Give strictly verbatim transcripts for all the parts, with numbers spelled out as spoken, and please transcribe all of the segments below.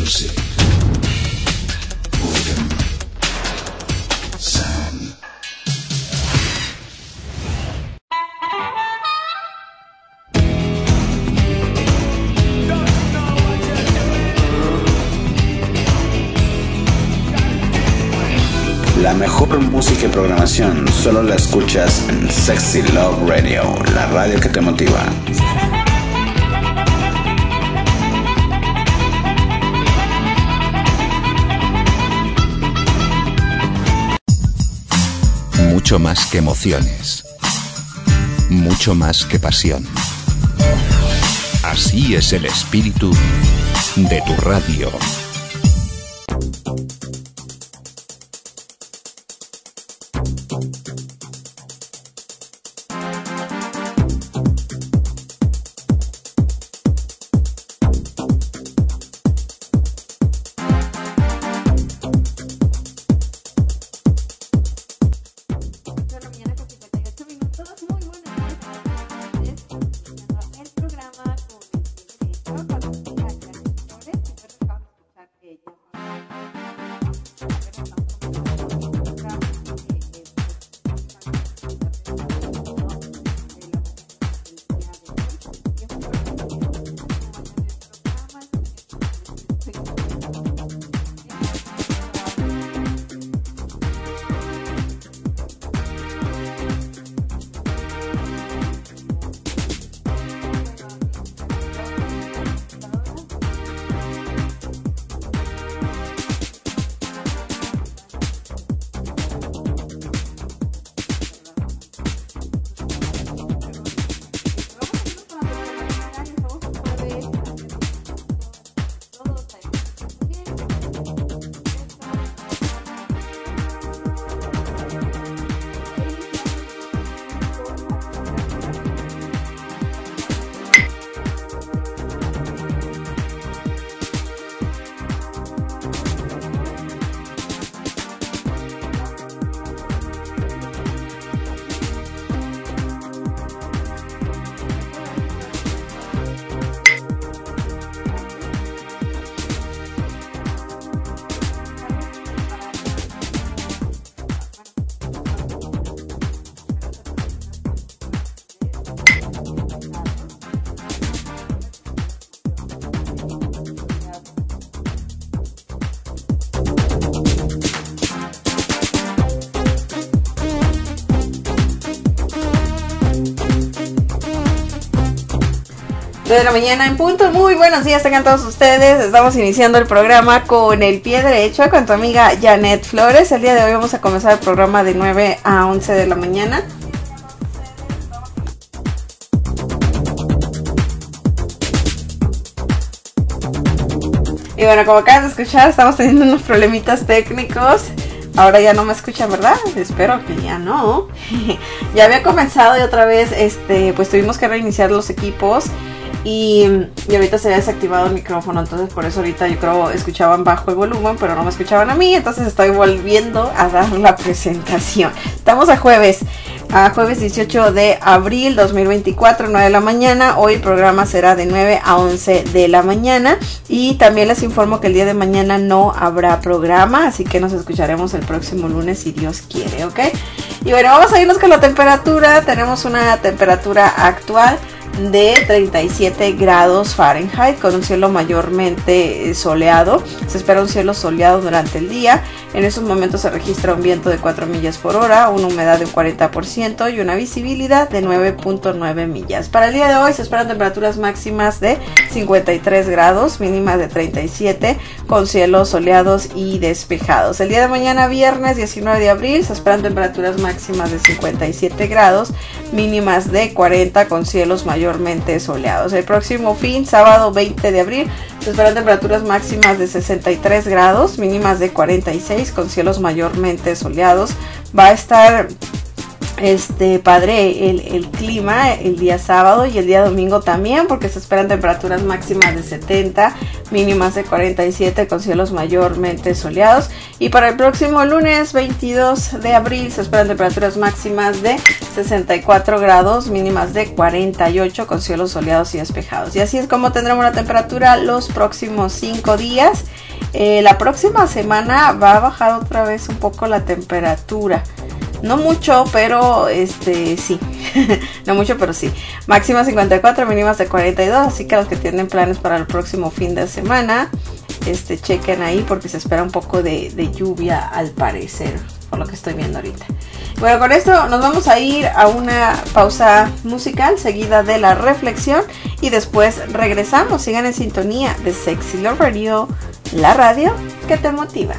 music. Boredom. Sound. La mejor música y programación solo la escuchas en Sexy Love Radio, la radio que te motiva. Mucho más que emociones, mucho más que pasión. Así es el espíritu de tu radio. De la mañana en punto. Muy buenos días tengan todos ustedes. Estamos iniciando el programa con el pie derecho con tu amiga Janet Flores. El día de hoy vamos a comenzar el programa de nueve a once de la mañana. Y bueno, como acaban de escuchar, estamos teniendo unos problemitas técnicos. Ahora ya no me escuchan, ¿verdad? Espero que ya no. Ya había comenzado y otra vez, este, pues tuvimos que reiniciar los equipos. Y, y ahorita se había desactivado el micrófono, entonces por eso ahorita yo creo escuchaban bajo el volumen, pero no me escuchaban a mí, entonces estoy volviendo a dar la presentación. Estamos a jueves, a jueves dieciocho de abril dos mil veinticuatro, nueve de la mañana. Hoy el programa será de nueve a once de la mañana. Y también les informo que el día de mañana no habrá programa, así que nos escucharemos el próximo lunes si Dios quiere, ¿ok? Y bueno, vamos a irnos con la temperatura. Tenemos una temperatura actual de treinta y siete grados Fahrenheit con un cielo mayormente soleado. Se espera un cielo soleado durante el día. En estos momentos se registra un viento de cuatro millas por hora, una humedad de cuarenta por ciento y una visibilidad de nueve punto nueve millas. Para el día de hoy se esperan temperaturas máximas de cincuenta y tres grados, mínimas de treinta y siete, con cielos soleados y despejados. El día de mañana, viernes diecinueve de abril, se esperan temperaturas máximas de cincuenta y siete grados, mínimas de cuarenta, con cielos mayormente soleados. El próximo fin, sábado veinte de abril, se esperan temperaturas máximas de sesenta y tres grados, mínimas de cuarenta y seis, con cielos mayormente soleados. Va a estar este padre el, el clima el día sábado y el día domingo también, porque se esperan temperaturas máximas de setenta, mínimas de cuarenta y siete, con cielos mayormente soleados. Y para el próximo lunes veintidós de abril se esperan temperaturas máximas de sesenta y cuatro grados, mínimas de cuarenta y ocho, con cielos soleados y despejados. Y así es como tendremos la temperatura los próximos cinco días. Eh, la próxima semana va a bajar otra vez un poco la temperatura. No mucho, pero este sí. No mucho, pero sí. Máxima cincuenta y cuatro, mínimas de cuarenta y dos. Así que los que tienen planes para el próximo fin de semana, este chequen ahí porque se espera un poco de, de lluvia al parecer, por lo que estoy viendo ahorita. Bueno, con esto nos vamos a ir a una pausa musical seguida de la reflexión y después regresamos. Sigan en sintonía de Sexy Love Radio, la radio que te motiva.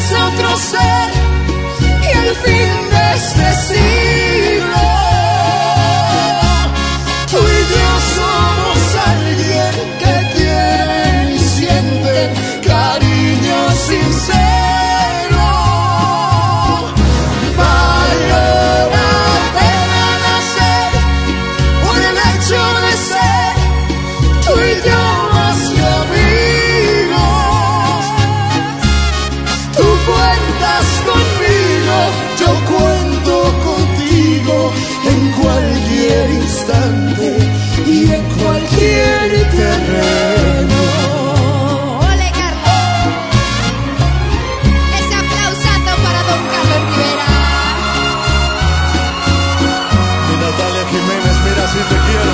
nace otro ser y al fin de este siglo tú y yo somos alguien que quiere y siente cariño sincero. Valió la pena nacer por el hecho de ser tú y yo más que amigos. Tú cuentas conmigo, yo cuento contigo en cualquier instante y en cualquier terreno. ¡Ole, Carlos! Ese aplausazo para don Carlos Rivera. Mi Natalia Jiménez, mira si te quiero.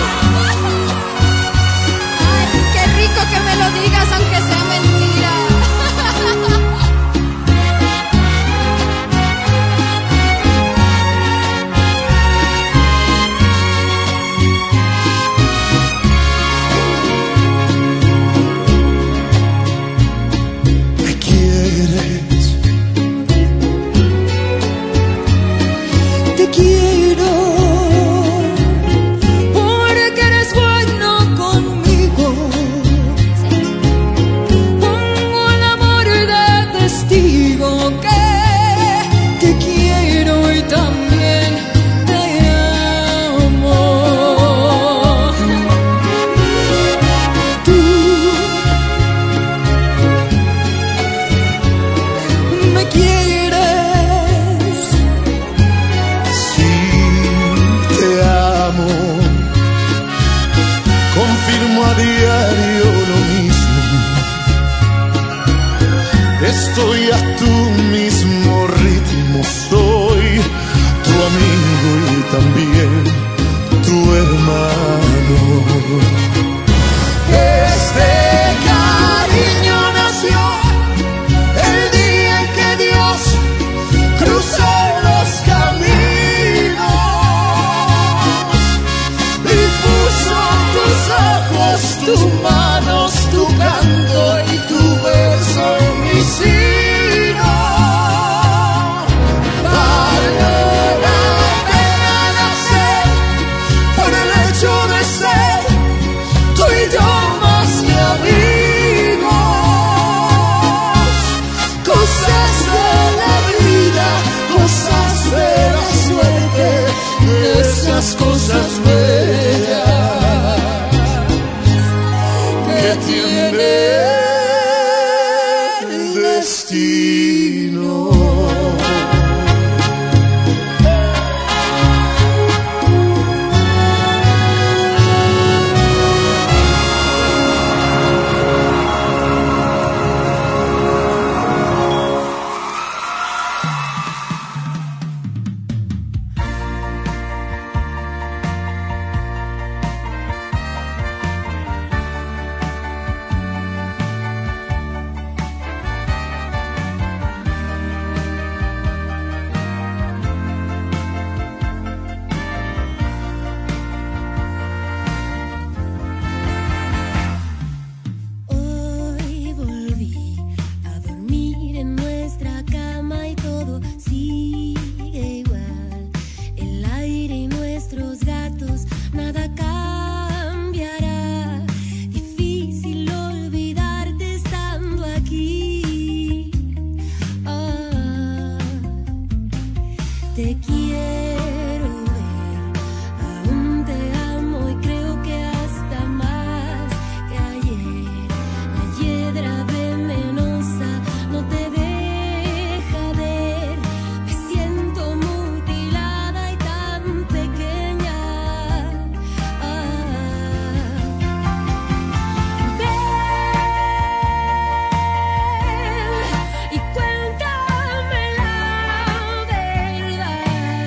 Ay, qué rico que me lo digas aunque sea mentira. ¿Me quieres? Te quiero porque eres bueno conmigo. Pongo el amor de testigo que te quiero y también te amo. Tú me quieres, sí te amo. Confirmo a diario lo mismo. Estoy a tu mismo ritmo. Soy tu amigo y también tu hermano. Este cariño nació el día en que Dios cruzó los caminos y puso tus ojos, tus manos, tu canto y tu beso en mi sino. Valió la pena nacer por el hecho de ser tú y yo más que amigos. Cosas de la vida, cosas de la suerte, de esas cosas bellas que tiene el destino. Hoy volví a dormir en nuestra cama y todo sigue igual. El aire y nuestros gatos, nada cambiará. Difícil olvidarte estando aquí. Ah, te quiero ver, aún te amo y creo que hasta más que ayer. La hiedra venenosa no te deja ver. Me siento mutilada y tan pequeña. Ah, ven y cuéntame la verdad.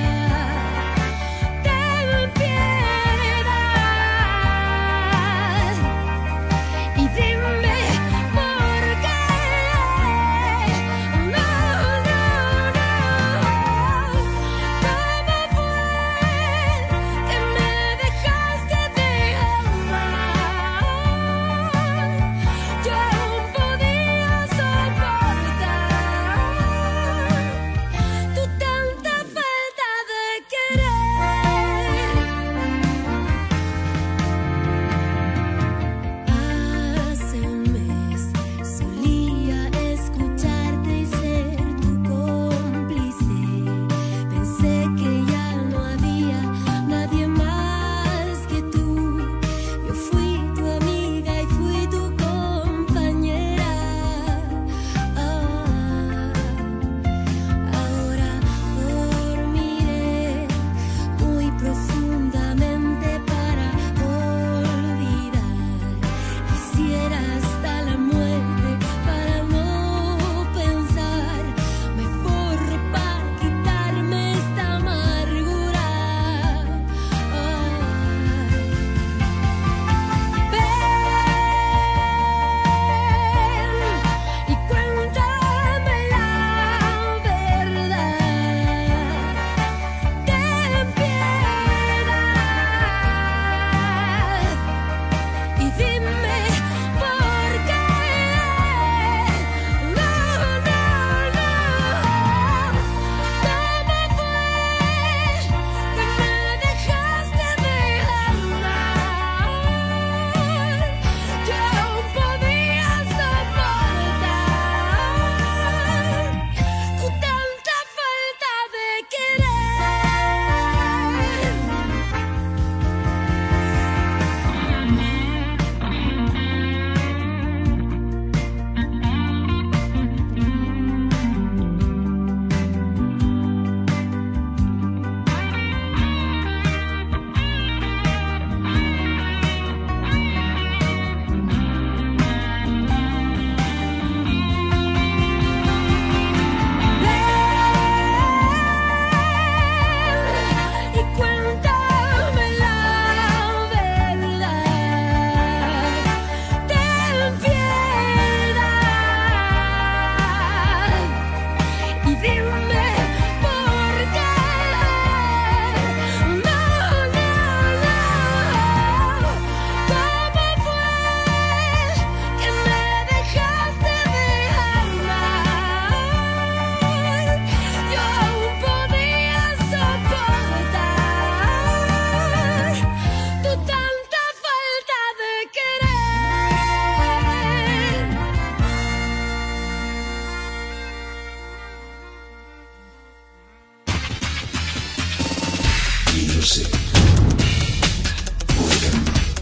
Music. Rhythm.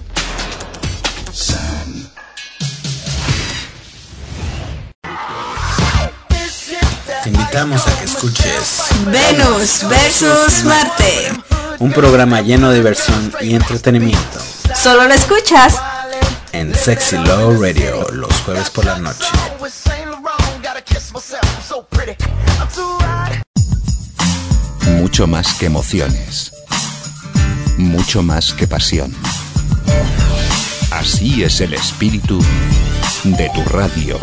Sound. Te invitamos a que escuches Venus versus Marte. un programa lleno de diversión y entretenimiento Solo lo escuchas en Sexy Love Radio los jueves por la noche. Mucho más que emociones. Mucho más que pasión. Así es el espíritu de tu radio.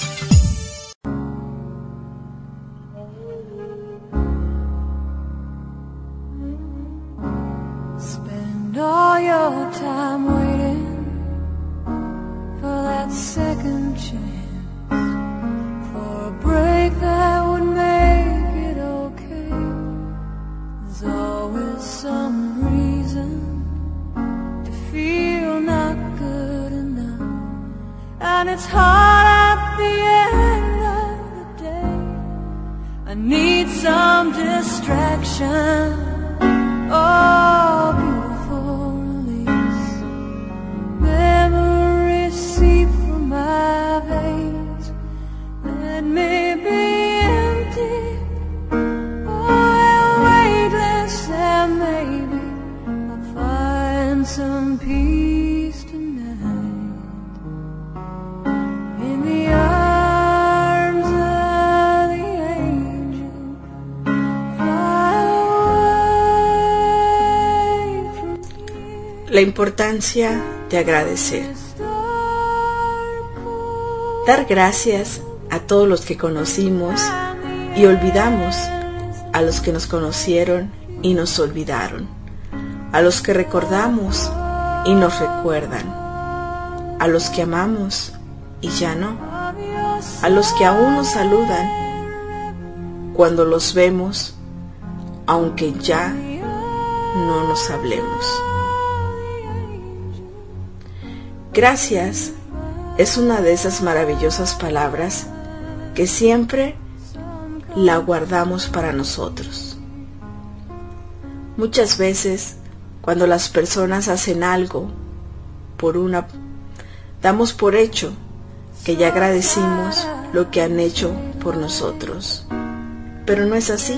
Spend all your time waiting for that second chance, for a break that would make it okay. There's always some reason to feel not good enough, and it's hard at the end of the day. I need some distraction. Oh, beautiful release. Memories seep from my veins. Let me be empty. Oh, weightless, and maybe I'll find some peace tonight. In the arms of the angel. la importancia de agradecer. Dar gracias a todos los que conocimos y olvidamos, a los que nos conocieron y nos olvidaron, a los que recordamos y nos recuerdan, a los que amamos y ya no, a los que aún nos saludan cuando los vemos, aunque ya no nos hablemos. Gracias es una de esas maravillosas palabras que siempre la guardamos para nosotros. Muchas veces, cuando las personas hacen algo por una, damos por hecho que ya agradecimos lo que han hecho por nosotros. Pero no es así.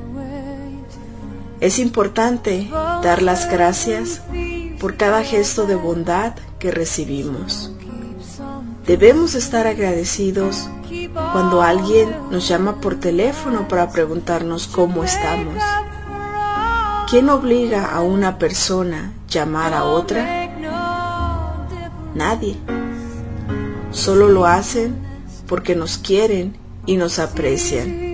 Es importante dar las gracias por cada gesto de bondad que recibimos. Debemos estar agradecidos cuando alguien nos llama por teléfono para preguntarnos cómo estamos. ¿Quién obliga a una persona a llamar a otra? Nadie. Solo lo hacen porque nos quieren y nos aprecian.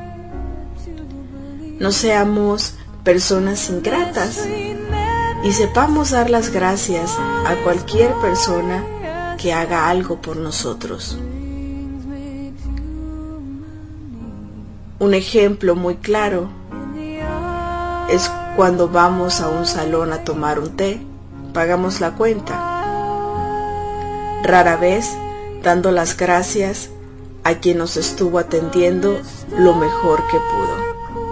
No seamos personas ingratas y sepamos dar las gracias a cualquier persona que haga algo por nosotros. Un ejemplo muy claro es cuando vamos a un salón a tomar un té, pagamos la cuenta. Rara vez dando las gracias a quien nos estuvo atendiendo lo mejor que pudo.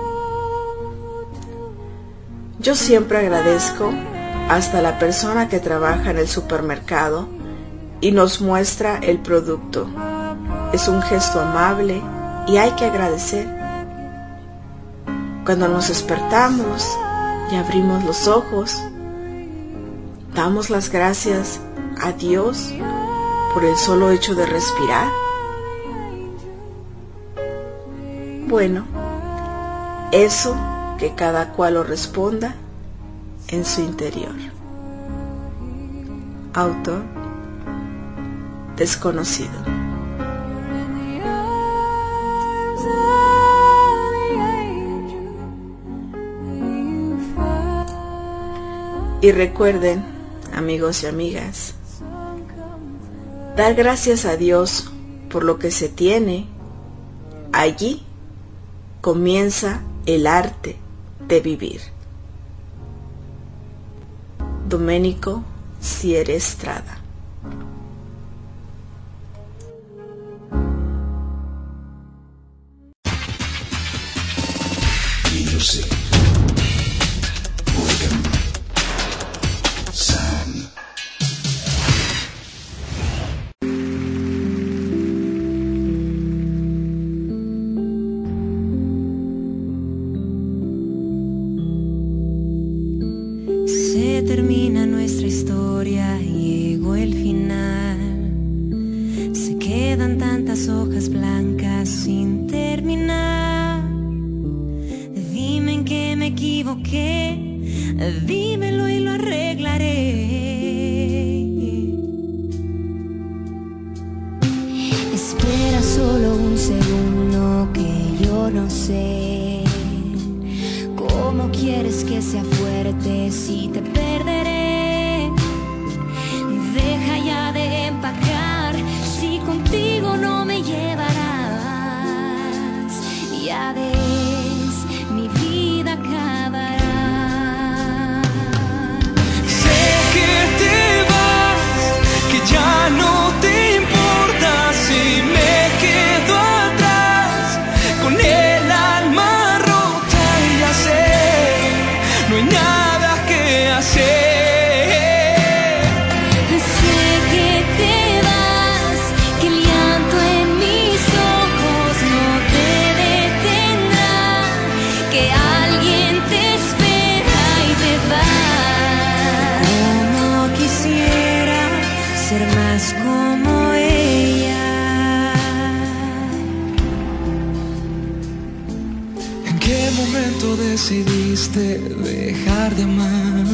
Yo siempre agradezco hasta la persona que trabaja en el supermercado y nos muestra el producto. Es un gesto amable y hay que agradecer. Cuando nos despertamos y abrimos los ojos, damos las gracias a Dios por el solo hecho de respirar. Bueno, eso que cada cual lo responda en su interior. Autor desconocido. Y recuerden, amigos y amigas, dar gracias a Dios por lo que se tiene. Allí comienza el arte de vivir. Domenico Ciere Estrada. Music. equivoqué, dímelo y lo arreglaré. Espera solo un segundo que yo no sé cómo quieres que sea fuerte si te perderé. Deja ya de empacar, si contigo no me llevarás. Ya ves, mi vida acabará. Sé que te vas, que ya no te importa si me quedo atrás con el alma rota y ya sé, no hay nada que hacer. Como ella. ¿En qué momento decidiste dejar de amar?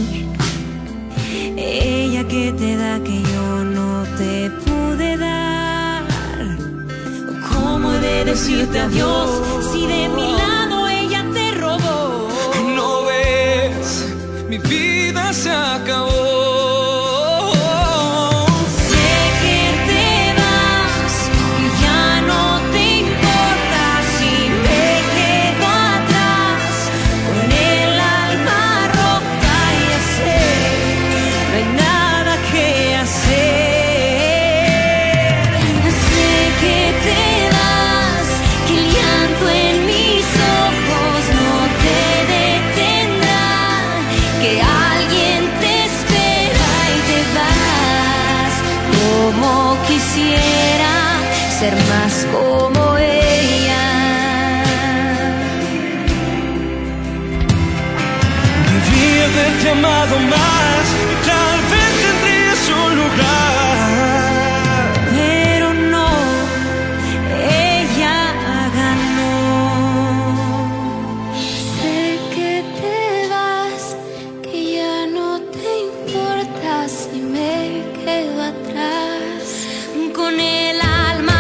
Ella que te da que yo no te pude dar. ¿Cómo he de decirte adiós si de mi lado ella te robó? ¿No ves? Mi vida se acabó. Ser más como ella. Debí haberte amado más y tal vez tendrías un lugar. Pero no, ella ganó. Sé que te vas, que ya no te importa si me quedo atrás con el alma.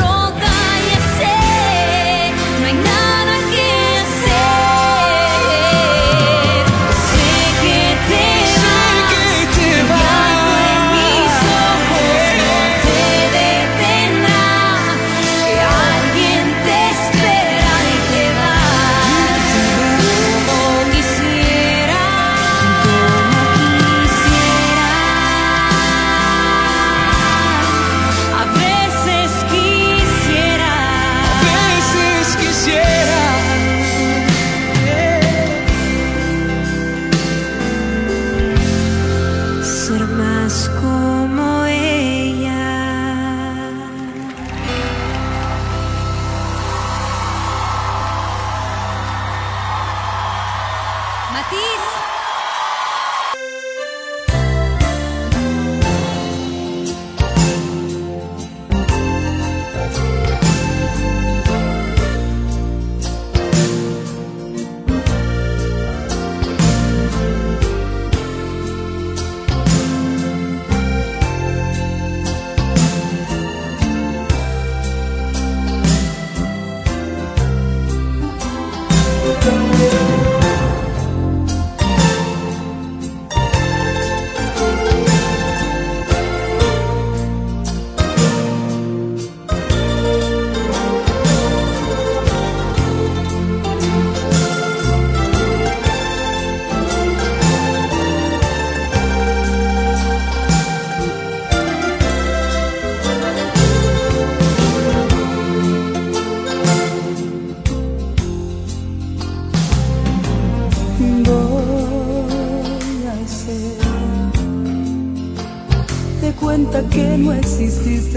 Que no exististe.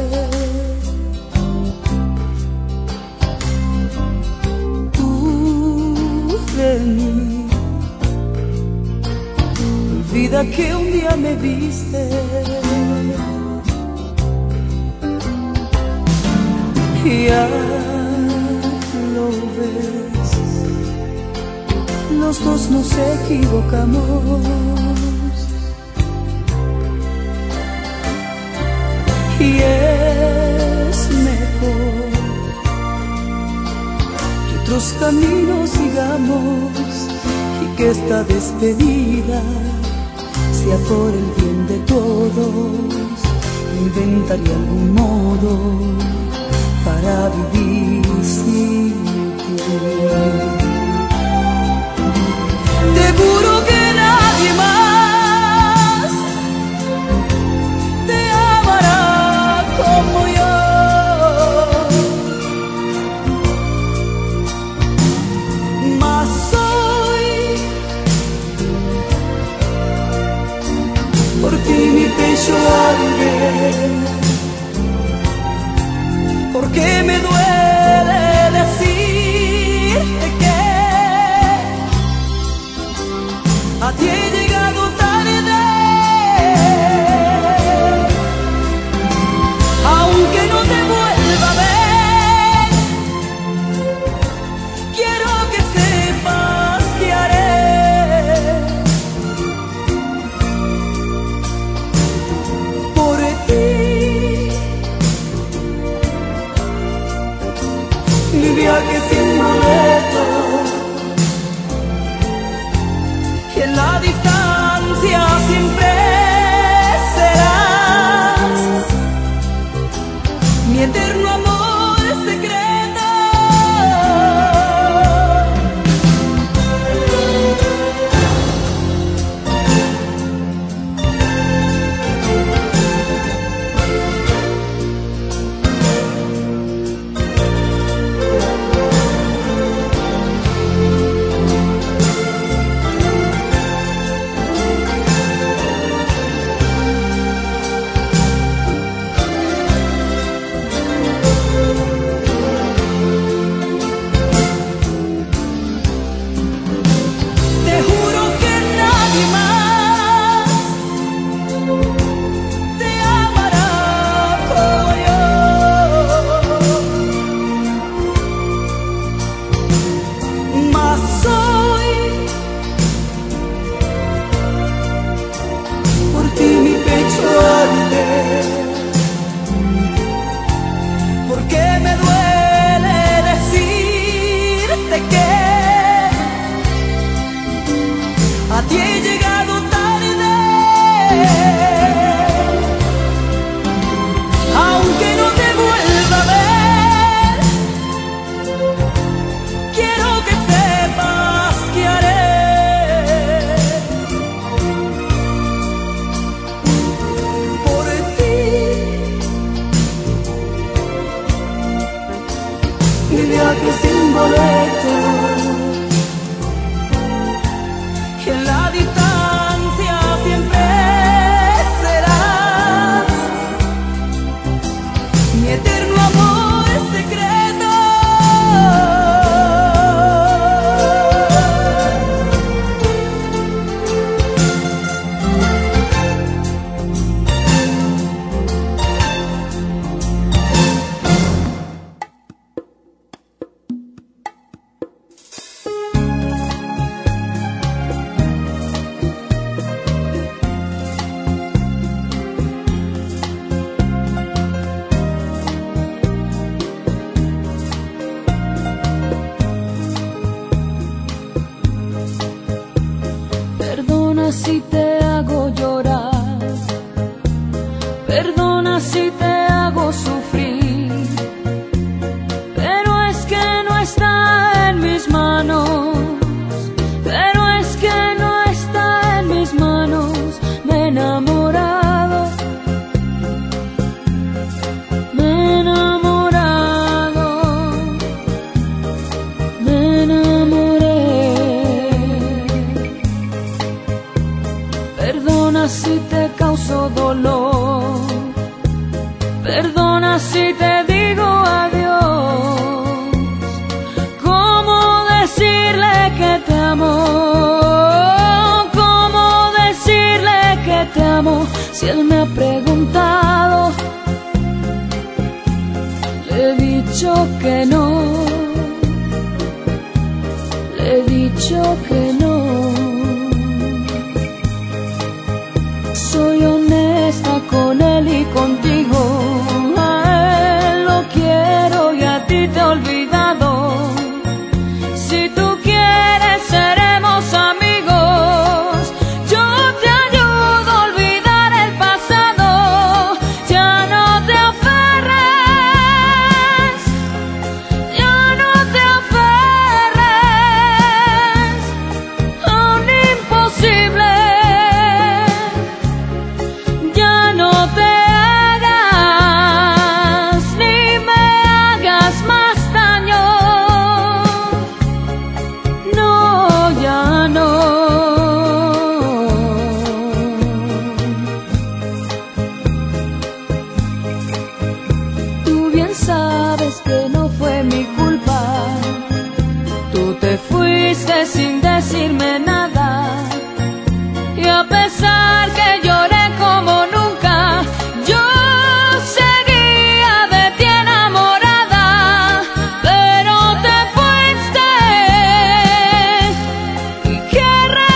Tú de mí, vida que un día me viste. Ya lo ves, los dos nos equivocamos. Y es mejor que otros caminos sigamos y que esta despedida sea por el bien de todos. Inventaré algún modo para vivir sin ti. Te juro que nadie más te amará como yo. Mas hoy por ti mi pecho arde, porque me duele decirte que a ti he llegado tarde, aunque no te vuelva a ver. Quiero que sepas que haré por ti mi viaje sin boleto, y en la distancia siempre serás mi eterno amor secreto. Si te hago llorar, perdona si te hago sufrir, pero es que no está en mis manos, pero es que no está en mis manos. Me he enamorado, me he enamorado, me enamoré. Perdona si te causo dolor, perdona si te digo adiós. ¿Cómo decirle que te amo? ¿Cómo decirle que te amo? Si él me ha preguntado, le he dicho que no, le he dicho que no. Soy honesta con él y contigo. A él lo quiero y a ti te he olvidado. Si tú quieres seremos amigos. Yo te ayudo a olvidar el pasado. Ya no te aferres, ya no te aferres a un imposible. Ya no te hagas ni me hagas más daño. No, ya no. Tú bien sabes que no fue mi culpa. Tú te fuiste sin decirme nada. Y a pesar que lloré como nunca, yo seguía de ti enamorada. Pero te fuiste y que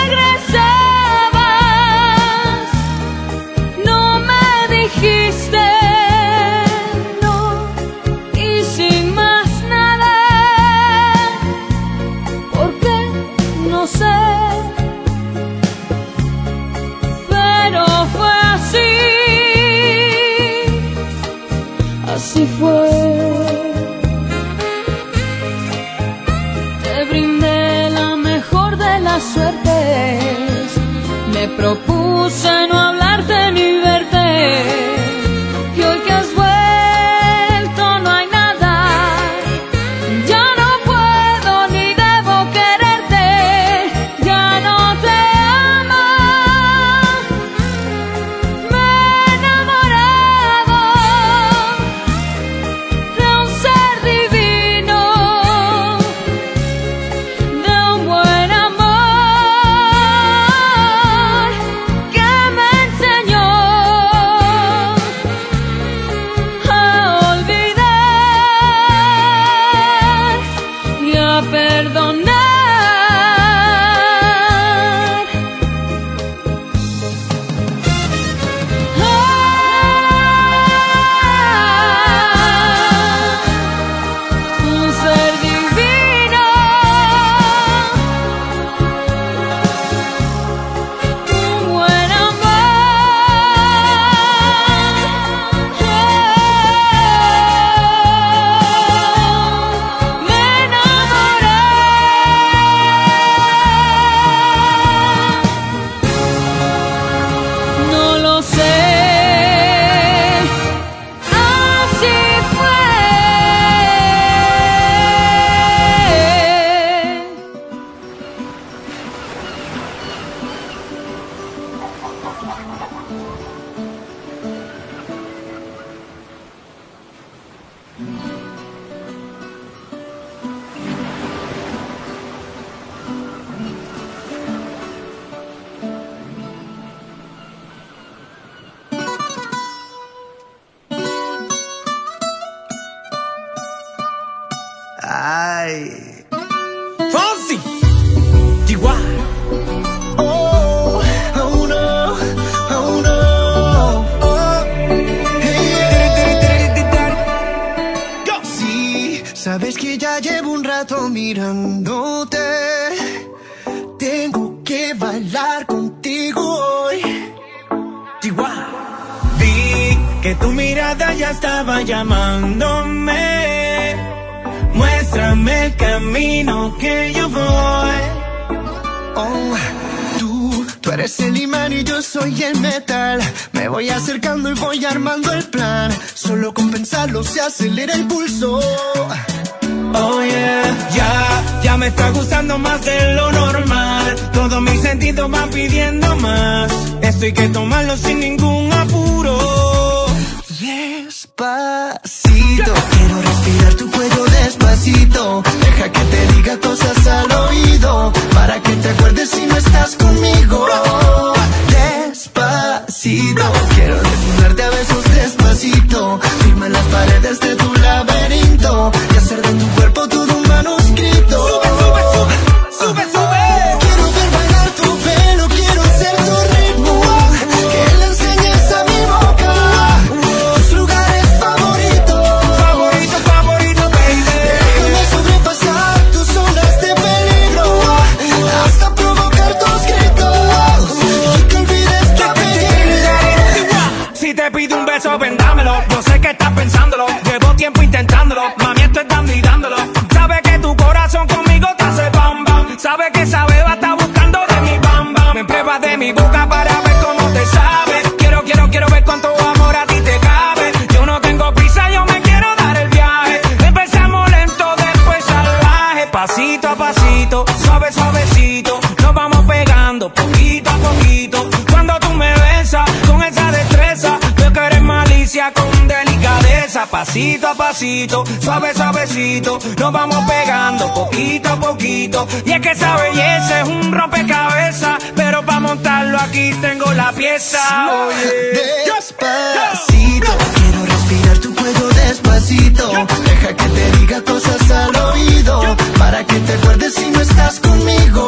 regresabas. No me dijiste no y sin más nada. ¿Por qué? No sé. Pero fue así, así fue. Te brindé la mejor de las suertes. Me propuse no hablarte ni verte. Y hoy que has vuelto no hay nada. Ya no puedo ni debo quererte. Ya no te amo. Me he enamorado de un ser divino, de un buen amor que me enseñó a olvidar y a perdonar. Un ser divino, un buen amor. Me enamoré. No lo sé. Así fue. Ay. Fonsi. Chihuahua. Oh, oh no, oh no. Oh. Hey. Go. Sí, sabes que ya llevo un rato mirándote. Tengo que bailar contigo hoy. Chihuahua. Vi que tu mirada ya estaba llamándome. Muéstrame el camino que yo voy. Oh, tú, tú eres el imán y yo soy el metal. Me voy acercando y voy armando el plan. Solo con pensarlo se acelera el pulso. Oh yeah, ya, ya me está gustando más de lo normal. Todos mis sentidos van pidiendo más. Esto hay que tomarlo sin ningún apuro. Despacito, quiero respirar tu cuello despacito. Deja que te diga cosas al oído, para que te acuerdes si no estás conmigo. Despacito, quiero desnudarte a besos despacito. Firma las paredes de tu laberinto y hacer de tu cuerpo todo un manuscrito. Sube, sube, sube. sabe que esa beba está buscando de mi bamba. Me pruebas de mi boca para ver cómo te sabe. Quiero, quiero, quiero ver cuánto amor a ti te cabe. Yo no tengo prisa, yo me quiero dar el viaje. Empezamos lento, después salvaje. Pasito a pasito, suave, suavecito. Nos vamos pegando poquito a poquito. Cuando tú me besas con esa destreza, veo que eres malicia con delicadeza. Pasito a pasito, suave, suavecito. Nos vamos pegando poquito a poquito. Y es que esa belleza es un rompecabezas, pero para montarlo aquí tengo la pieza. Oye, despacito, quiero respirar tu cuello despacito. Deja que te diga cosas al oído, para que te acuerdes si no estás conmigo.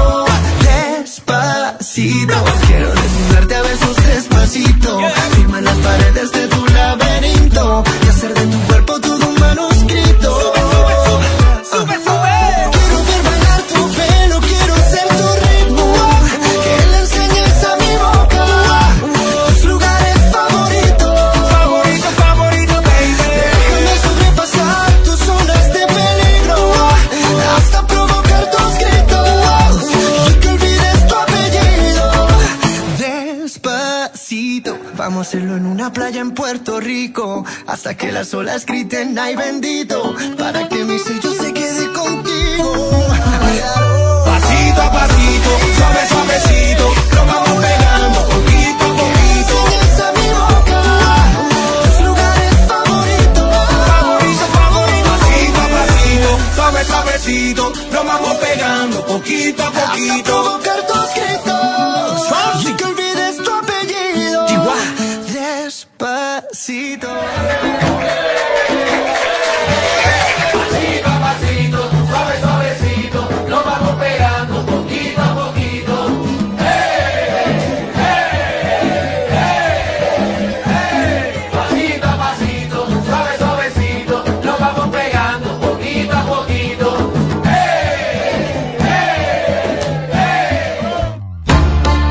Despacito, quiero desnudarte a besos despacito. Firma en las paredes de tu laberinto y hacer de tu cuerpo todo un manuscrito. Sube, sube, sube. Quiero ver bailar tu pelo, quiero ser tu ritmo. Que le enseñes a mi boca tus lugares favoritos. Favorito, favorito, baby. Déjame sobrepasar tus zonas de peligro, hasta provocar tus gritos y que olvides tu apellido. Despacito, vamos a hacerlo en una playa en Puerto Rico, hasta que las olas griten ay bendito, para que mi sello se quede contigo. Pasito a pasito, suave, suavecito. Nos vamos pegando poquito a poquito. Enseñas a mi boca tus lugares favoritos. Favorito, favorito. Pasito a pasito, suave, suavecito. Nos vamos pegando poquito a Hasta poquito. provocar tus gritos y que olvides tu apellido. Despacito. Pasito a pasito, suave, suavecito. Nos vamos pegando poquito a poquito. Hey, hey, hey, hey. Pasito a pasito, suave, suavecito. Nos vamos pegando poquito a poquito. Hey, hey, hey.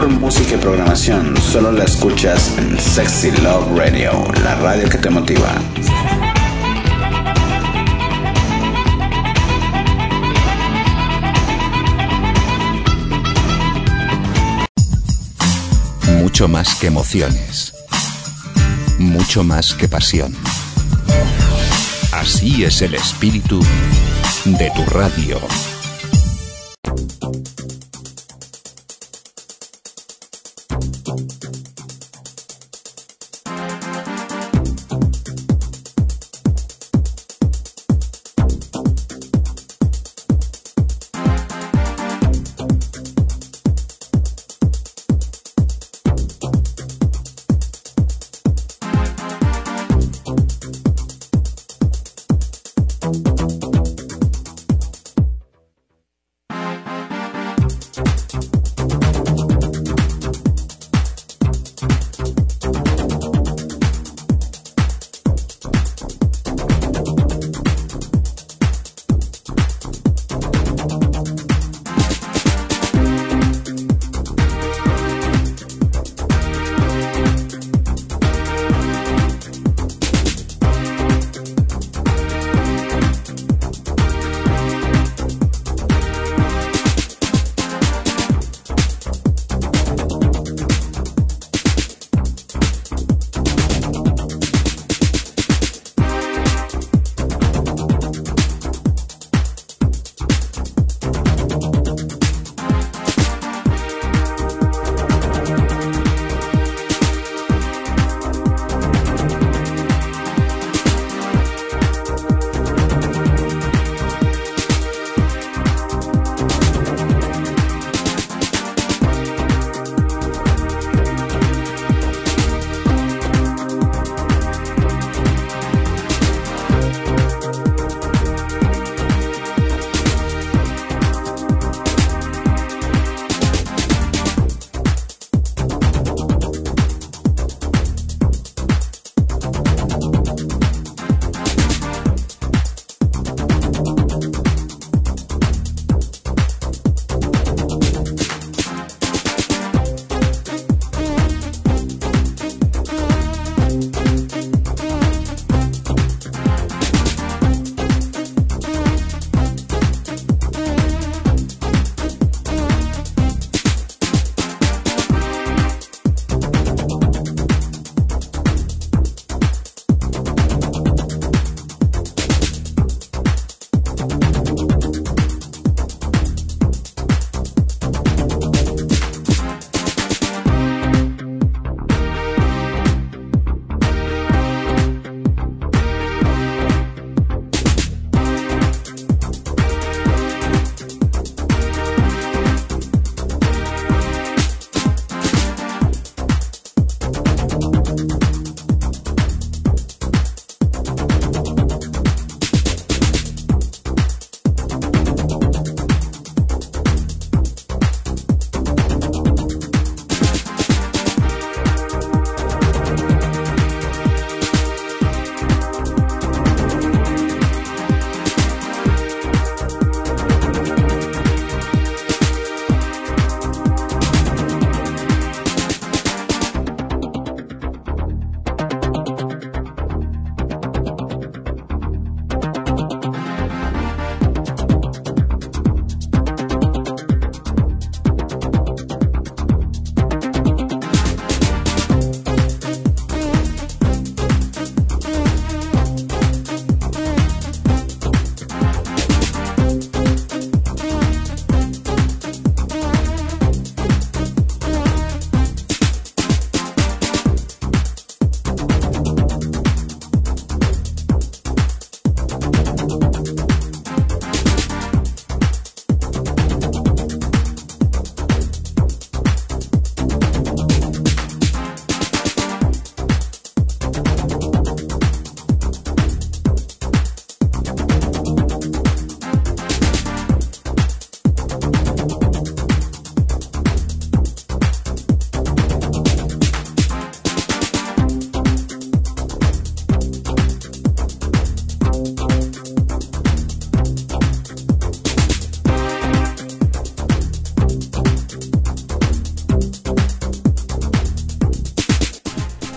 mejor música y programación solo la escuchas en Sexy Love Radio, la radio que te motiva. Mucho más que emociones. Mucho más que pasión. Así es el espíritu de tu radio.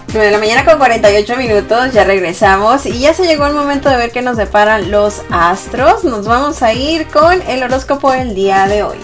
nueve de la mañana con cuarenta y ocho minutos, ya regresamos y ya se llegó el momento de ver qué nos deparan los astros. Nos vamos a ir con el horóscopo del día de hoy.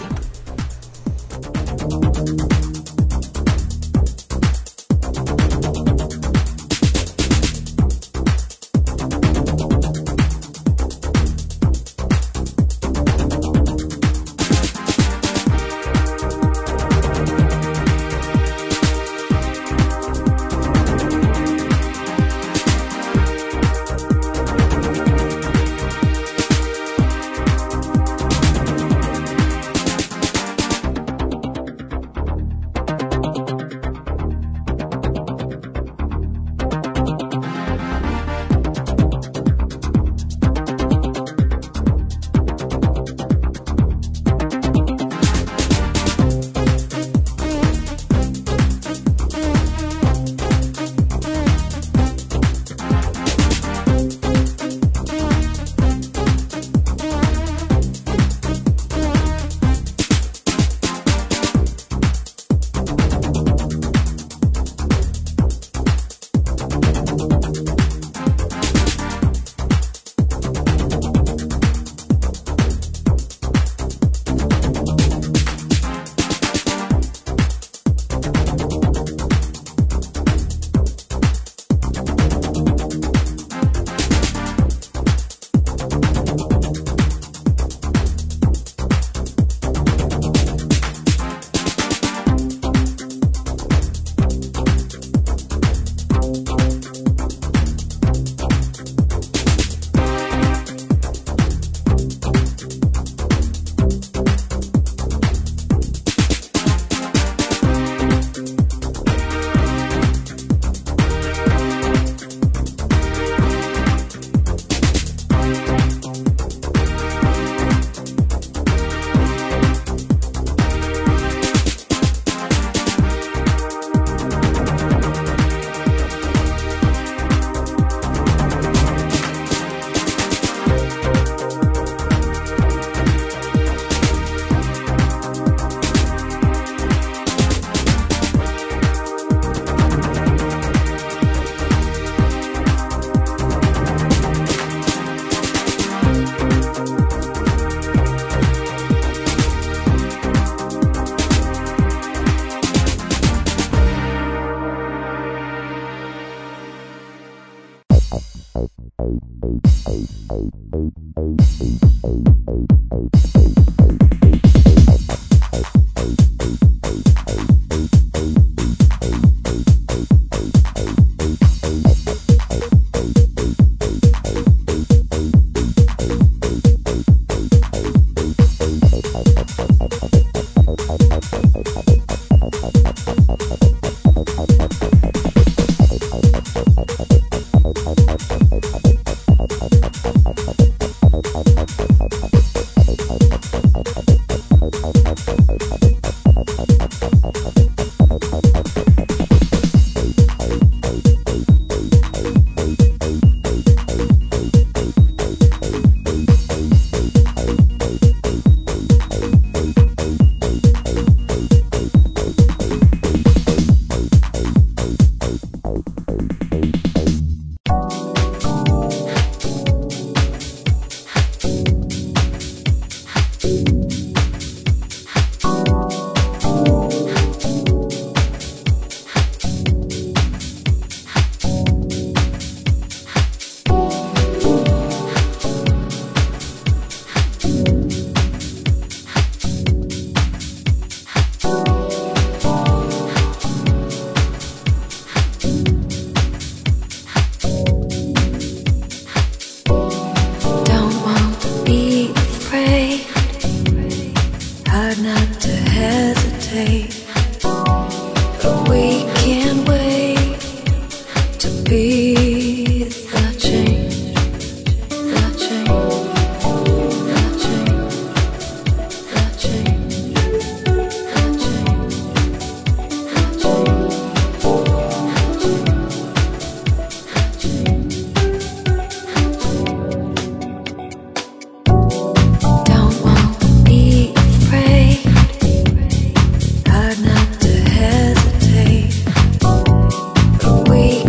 We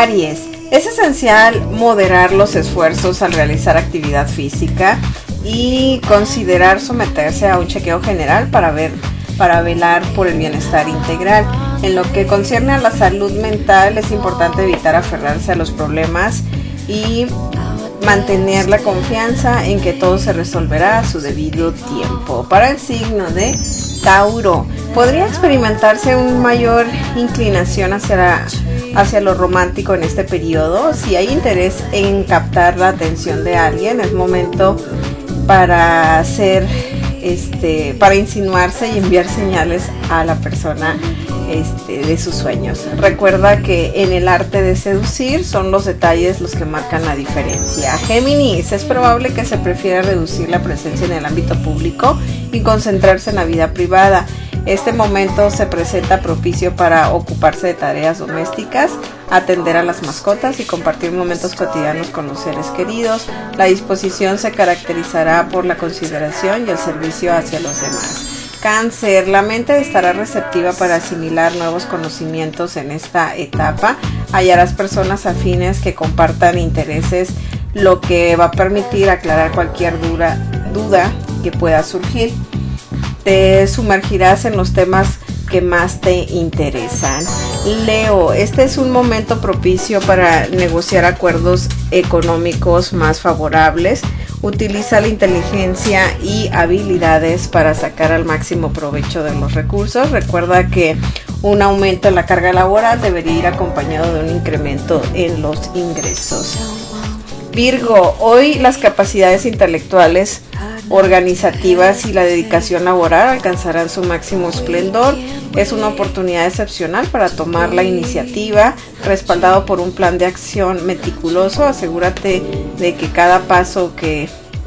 Aries, es esencial moderar los esfuerzos al realizar actividad física y considerar someterse a un chequeo general para ver, para velar por el bienestar integral. En lo que concierne a la salud mental, es importante evitar aferrarse a los problemas y mantener la confianza en que todo se resolverá a su debido tiempo. Para el signo de Tauro, podría experimentarse una mayor inclinación hacia, la, hacia lo romántico en este periodo. Si hay interés en captar la atención de alguien, es momento para hacer, este, para insinuarse y enviar señales a la persona este, de sus sueños. Recuerda que en el arte de seducir son los detalles los que marcan la diferencia. Géminis, es probable que se prefiera reducir la presencia en el ámbito público y concentrarse en la vida privada. Este momento se presenta propicio para ocuparse de tareas domésticas, atender a las mascotas y compartir momentos cotidianos con los seres queridos. La disposición se caracterizará por la consideración y el servicio hacia los demás. Cáncer, la mente estará receptiva para asimilar nuevos conocimientos en esta etapa. Hallarás personas afines que compartan intereses, lo que va a permitir aclarar cualquier duda, duda que pueda surgir. Te sumergirás en los temas que más te interesan. Leo, este es un momento propicio para negociar acuerdos económicos más favorables. Utiliza la inteligencia y habilidades para sacar al máximo provecho de los recursos. Recuerda que un aumento en la carga laboral debería ir acompañado de un incremento en los ingresos. Virgo, hoy las capacidades intelectuales, organizativas y la dedicación laboral alcanzarán su máximo esplendor. Es una oportunidad excepcional para tomar la iniciativa, respaldado por un plan de acción meticuloso. Asegúrate de que cada paso que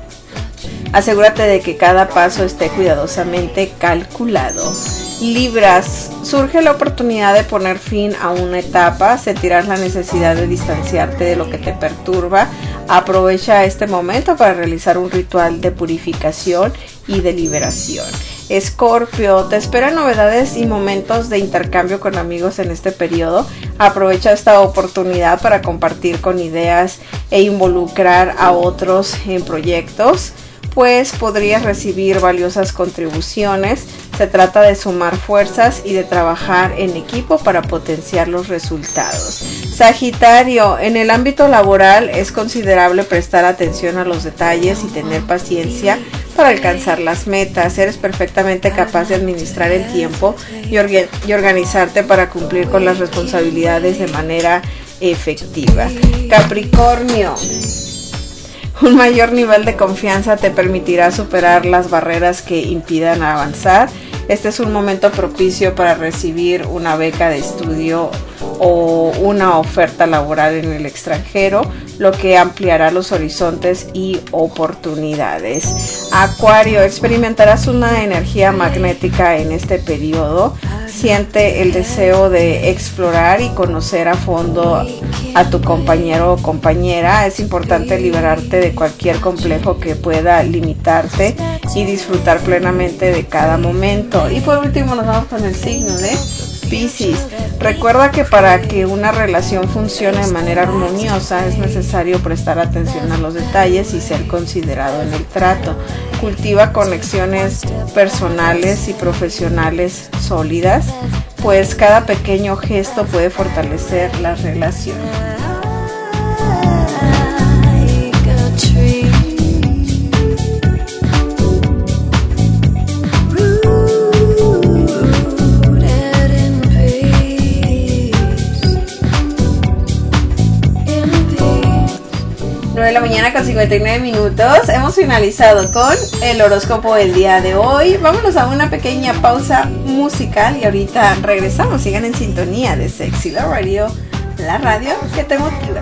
asegúrate de que cada paso esté cuidadosamente calculado. Libras, surge la oportunidad de poner fin a una etapa, sentirás la necesidad de distanciarte de lo que te perturba. Aprovecha este momento para realizar un ritual de purificación y de liberación. Escorpio, te esperan novedades y momentos de intercambio con amigos en este periodo. Aprovecha esta oportunidad para compartir con ideas e involucrar a otros en proyectos, pues podrías recibir valiosas contribuciones. Se trata de sumar fuerzas y de trabajar en equipo para potenciar los resultados. Sagitario, en el ámbito laboral es considerable prestar atención a los detalles y tener paciencia para alcanzar las metas. Eres perfectamente capaz de administrar el tiempo y, orga- y organizarte para cumplir con las responsabilidades de manera efectiva. Capricornio, un mayor nivel de confianza te permitirá superar las barreras que impidan avanzar. Este es un momento propicio para recibir una beca de estudio o una oferta laboral en el extranjero, lo que ampliará los horizontes y oportunidades. Acuario, experimentarás una energía magnética en este periodo. Siente el deseo de explorar y conocer a fondo a tu compañero o compañera. Es importante liberarte de cualquier complejo que pueda limitarte y disfrutar plenamente de cada momento. Y por último nos vamos con el signo de Piscis. Recuerda que para que una relación funcione de manera armoniosa es necesario prestar atención a los detalles y ser considerado en el trato. Cultiva conexiones personales y profesionales sólidas, pues cada pequeño gesto puede fortalecer la relación. nueve de la mañana con cincuenta y nueve minutos. Hemos finalizado con el horóscopo del día de hoy. Vámonos a una pequeña pausa musical y ahorita regresamos. Sigan en sintonía de Sexy Love Radio, la radio que te motiva.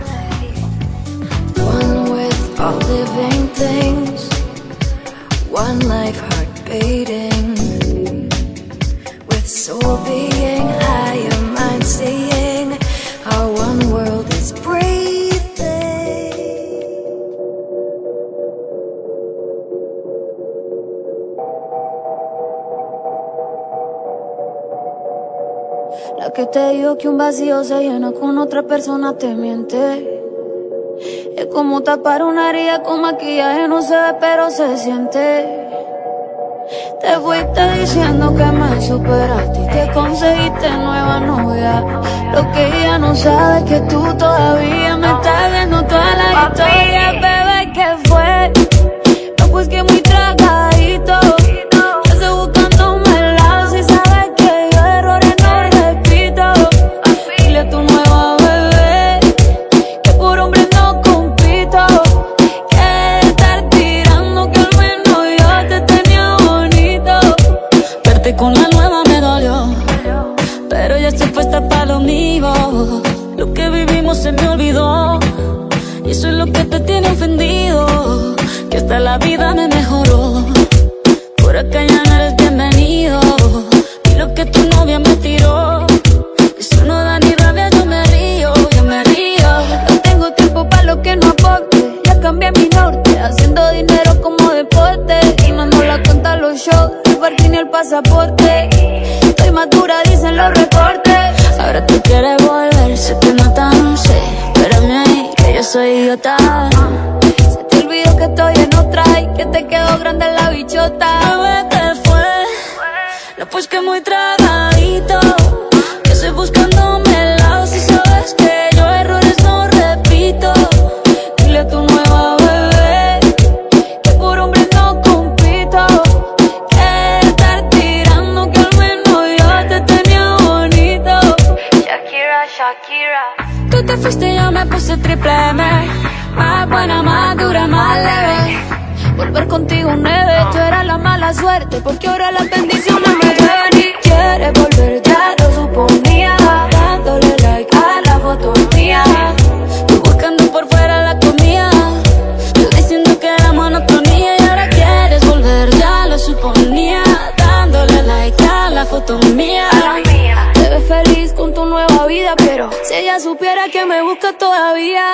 One with all living things, one life heart beating, with soul being higher, mind seeing, our one world is breathing. La que te dijo que un vacío se llena con otra persona te miente. Es como tapar una herida con maquillaje, no se ve pero se siente. Te fuiste diciendo que me superaste y que conseguiste nueva novia. Lo que ella no sabe es que tú todavía me estás viendo toda la historia. Bebé, ¿qué fue? No, pues que muy tragadito. Estoy buscándome el lado si sabes que yo errores no repito. Dile a tu nueva bebé que por hombre no compito. Que estar tirando que al menos yo te tenía bonito. Verte con la nueva me dolió, pero ya se fue esta pa' lo mío. Lo que vivimos se me olvidó y eso es lo que te tiene ofendido. Que hasta la vida me mejoró. Por acá ya no eres bienvenido. Y lo que tu novia me tiró, eso no da ni rabia, yo me río, yo me río. No tengo tiempo para lo que no aporte. Ya cambié mi norte, haciendo dinero como deporte. Y no ando la cuenta los shows, el parking ni el pasaporte. Estoy madura, dicen los reportes. Ahora tú quieres volver, se te nota, no sé. Espérame ahí, que yo soy idiota. Se te olvidó que estoy en otra y que te quedó grande la bichota. Bebé, ¿qué fue? No, pues que muy tragadito. Que estoy buscándome el lado si sabes que yo errores no repito. Dile a tu nueva bebé que por hombre no compito. Que estar tirando que al menos yo te tenía bonito. Shakira, Shakira. Tú te fuiste y yo me puse triple M. Más buena, más dura, más leve. Volver contigo un nueve. Tú eras la mala suerte porque ahora las bendiciones me llevan. Y quieres volver, ya lo suponía. Dándole like a la foto mía. Tú buscando por fuera la comida. Tú diciendo que era monotonía. Y ahora quieres volver, ya lo suponía. Dándole like a la foto mía. Te ves feliz con tu nueva vida, pero si ella supiera que me busca todavía.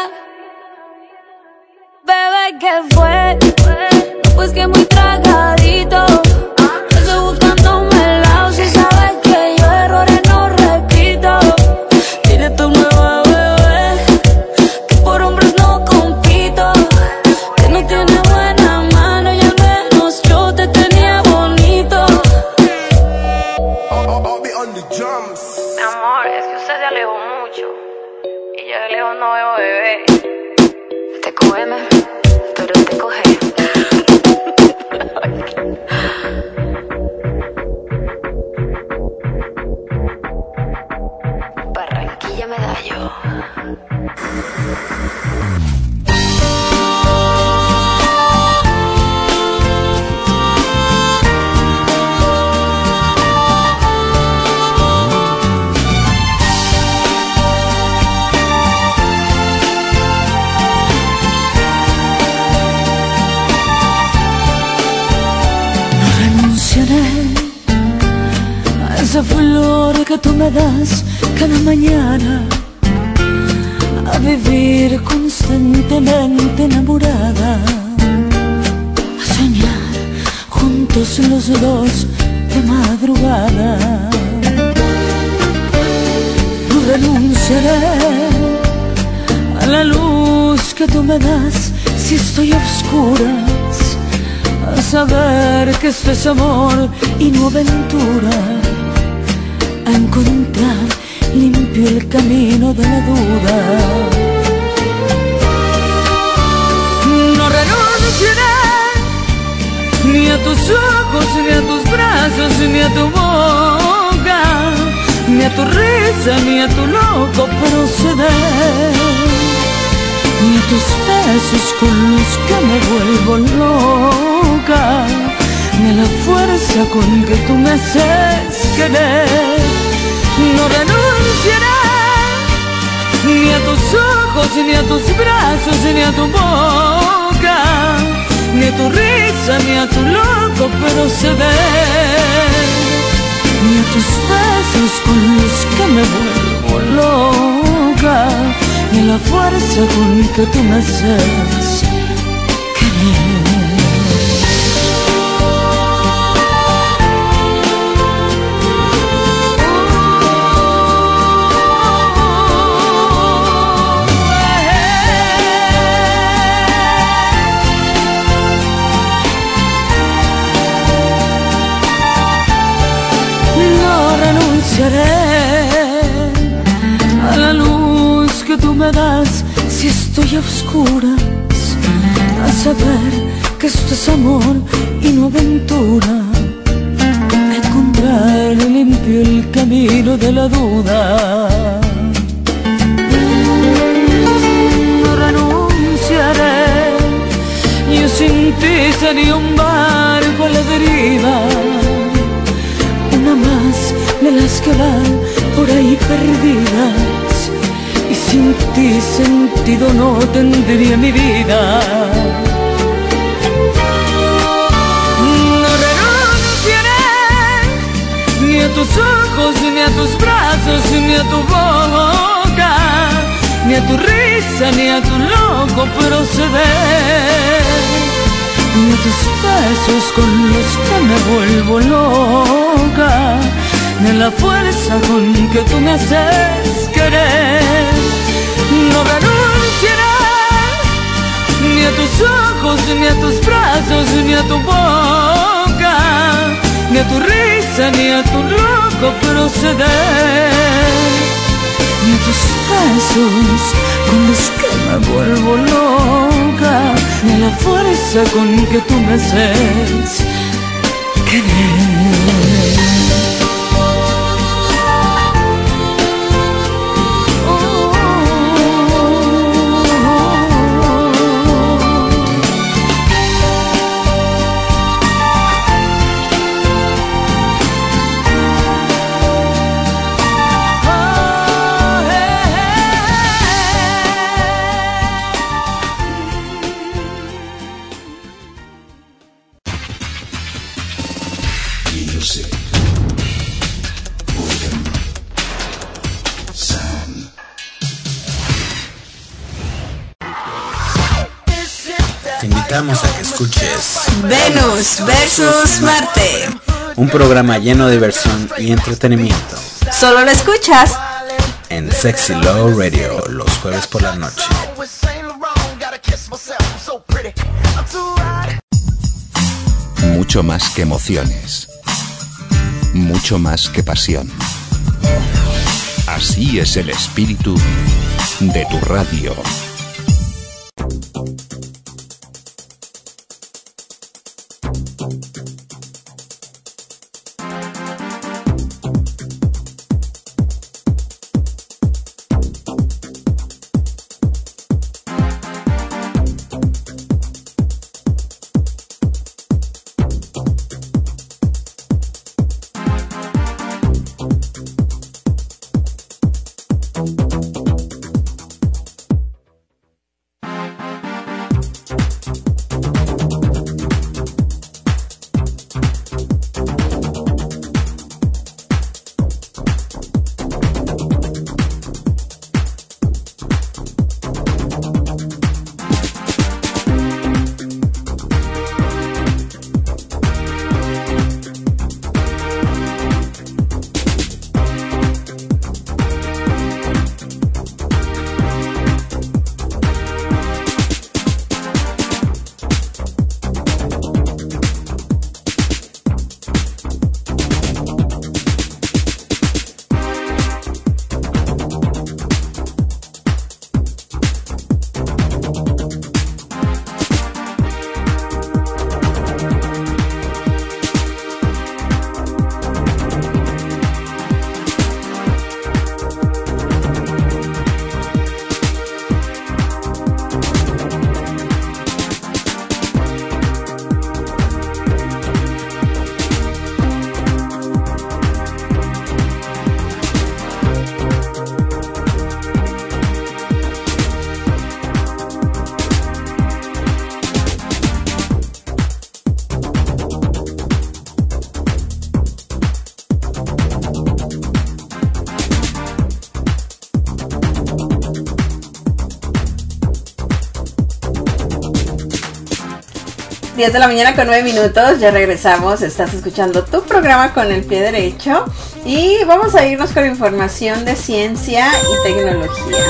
Bebé, ¿qué fue? No, pues que muy tragadito. Estoy buscándome el lado si sabes que yo errores no repito. Dile a tu nueva bebé que por hombres no compito. Que no tiene buena mano y al menos yo te tenía bonito. Mi amor, es que usted se alejó mucho y yo de lejos no veo bebé. Te cógeme, pero te coge. Barranquilla Medallo. A esa flor que tú me das cada mañana, a vivir constantemente enamorada, a soñar juntos los dos de madrugada. No renunciaré a la luz que tú me das si estoy a oscuras, a saber que esto es amor y no aventura, a encontrar limpio el camino de la duda. No renunciaré ni a tus ojos, ni a tus brazos, ni a tu boca, ni a tu risa, ni a tu loco proceder, ni a tus besos con los que me vuelvo loca, ni a la fuerza con que tú me haces querer. No renunciaré ni a tus ojos, ni a tus brazos, ni a tu boca, ni a tu risa, ni a tu loco proceder, ni a tus besos con los que me vuelvo loca, ni a la fuerza con que tú me haces querer. me das si estoy a oscuras? A saber que esto es amor y no aventura. Encontrar limpio el camino de la duda. No renunciaré, yo sin ti sería un barco a la deriva, una más de las que van por ahí perdidas, y sin ti sentido no tendría mi vida. No renunciaré ni a tus ojos, ni a tus brazos, ni a tu boca, ni a tu risa, ni a tu loco proceder, ni a tus besos con los que me vuelvo loca, ni a la fuerza con que tú me haces querer. No renunciaré ni a tus ojos, ni a tus brazos, ni a tu boca, ni a tu risa, ni a tu loco proceder, ni a tus besos con los que me vuelvo loca, ni a la fuerza con que tú me haces querer. A que escuches Venus versus Marte, un programa lleno de diversión y entretenimiento. Solo lo escuchas en Sexy Love Radio los jueves por la noche. Mucho más que emociones, mucho más que pasión. Así es el espíritu de tu radio. diez de la mañana con nueve minutos, ya regresamos, estás escuchando tu programa con el pie derecho y vamos a irnos con información de ciencia y tecnología.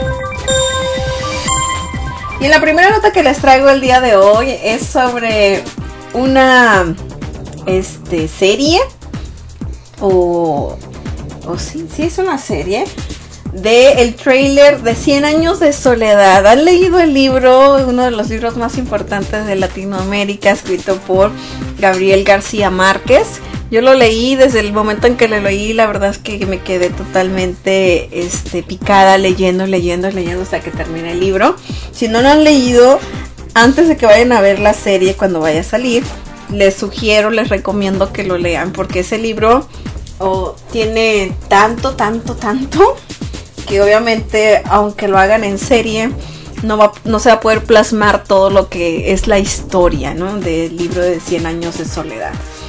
Y la primera nota que les traigo el día de hoy es sobre una este serie o, o sí, sí es una serie de el tráiler de Cien años de soledad. ¿Han leído el libro? Uno de los libros más importantes de Latinoamérica, escrito por Gabriel García Márquez. Yo lo leí, desde el momento en que lo leí, la verdad es que me quedé totalmente este, picada leyendo, leyendo, leyendo hasta que terminé el libro. Si no lo han leído, antes de que vayan a ver la serie cuando vaya a salir, les sugiero, les recomiendo que lo lean, porque ese libro oh, tiene tanto, tanto, tanto, que obviamente, aunque lo hagan en serie, no, va, no se va a poder plasmar todo lo que es la historia, ¿no?, del libro de Cien años de soledad.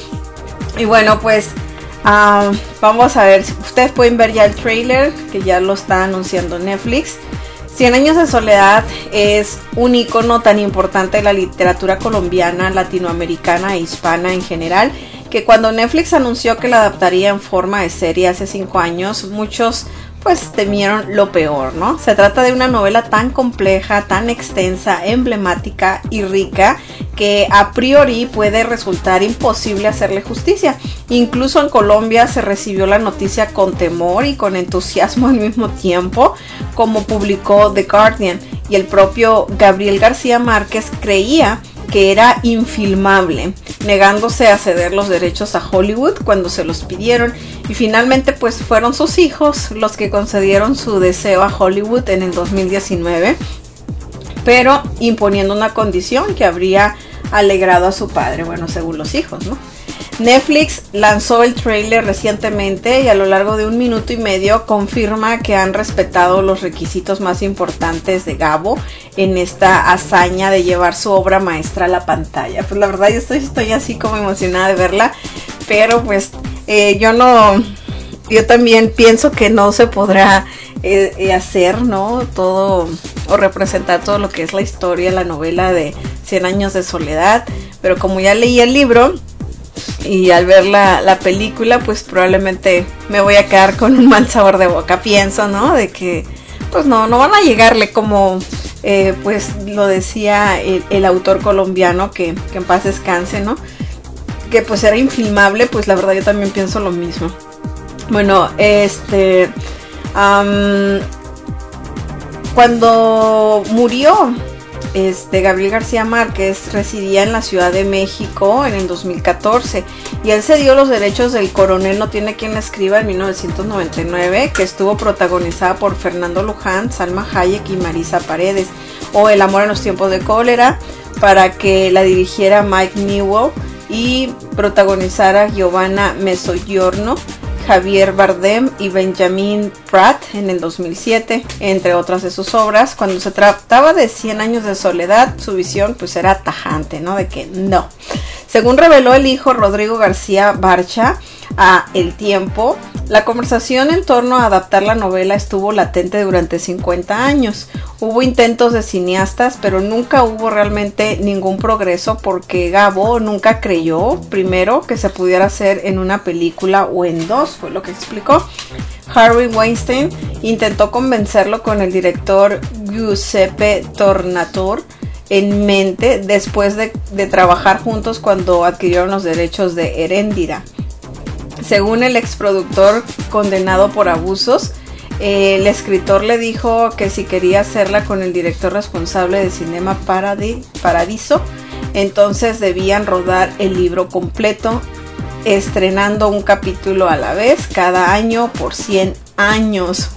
Y bueno, pues uh, vamos a ver, ustedes pueden ver ya el tráiler, que ya lo está anunciando Netflix. Cien años de soledad es un icono tan importante de la literatura colombiana, latinoamericana e hispana en general, que cuando Netflix anunció que la adaptaría en forma de serie hace cinco años, muchos pues temieron lo peor, ¿no? Se trata de una novela tan compleja, tan extensa, emblemática y rica, que a priori puede resultar imposible hacerle justicia. Incluso en Colombia se recibió la noticia con temor y con entusiasmo al mismo tiempo, como publicó The Guardian, y el propio Gabriel García Márquez creía que era infilmable, negándose a ceder los derechos a Hollywood cuando se los pidieron, y finalmente pues fueron sus hijos los que concedieron su deseo a Hollywood en el dos mil diecinueve, pero imponiendo una condición que habría alegrado a su padre, bueno, según los hijos, ¿no? Netflix lanzó el tráiler recientemente y a lo largo de un minuto y medio confirma que han respetado los requisitos más importantes de Gabo en esta hazaña de llevar su obra maestra a la pantalla. Pues la verdad yo estoy, estoy así como emocionada de verla, pero pues eh, yo no, yo también pienso que no se podrá eh, hacer, ¿no?, todo o representar todo lo que es la historia, la novela de Cien años de soledad, pero como ya leí el libro y al ver la, la película, pues probablemente me voy a quedar con un mal sabor de boca, pienso, ¿no?, de que pues no, no van a llegarle como eh, pues lo decía el, el autor colombiano, que, que en paz descanse, ¿no?, que pues era infilmable. Pues la verdad yo también pienso lo mismo. Bueno, este um, cuando murió Este, Gabriel García Márquez residía en la Ciudad de México en el dos mil catorce, y él cedió los derechos del Coronel no tiene quien la escriba en mil novecientos noventa y nueve, que estuvo protagonizada por Fernando Luján, Salma Hayek y Marisa Paredes, o El amor en los tiempos de cólera, para que la dirigiera Mike Newell y protagonizara Giovanna Mezzogiorno, Javier Bardem y Benjamin Pratt en el dos mil siete, entre otras de sus obras. Cuando se trataba de Cien años de soledad, su visión pues era tajante, ¿no?, de que no. Según reveló el hijo Rodrigo García Barcha a El Tiempo, la conversación en torno a adaptar la novela estuvo latente durante cincuenta años. Hubo intentos de cineastas, pero nunca hubo realmente ningún progreso, porque Gabo nunca creyó, primero, que se pudiera hacer en una película o en dos, fue lo que explicó. Harvey Weinstein intentó convencerlo con el director Giuseppe Tornatore en mente, después de, de trabajar juntos cuando adquirieron los derechos de Heréndira. Según el exproductor condenado por abusos, eh, el escritor le dijo que si quería hacerla con el director responsable de Cinema Paradi- Paradiso, entonces debían rodar el libro completo, estrenando un capítulo a la vez cada año por cien años.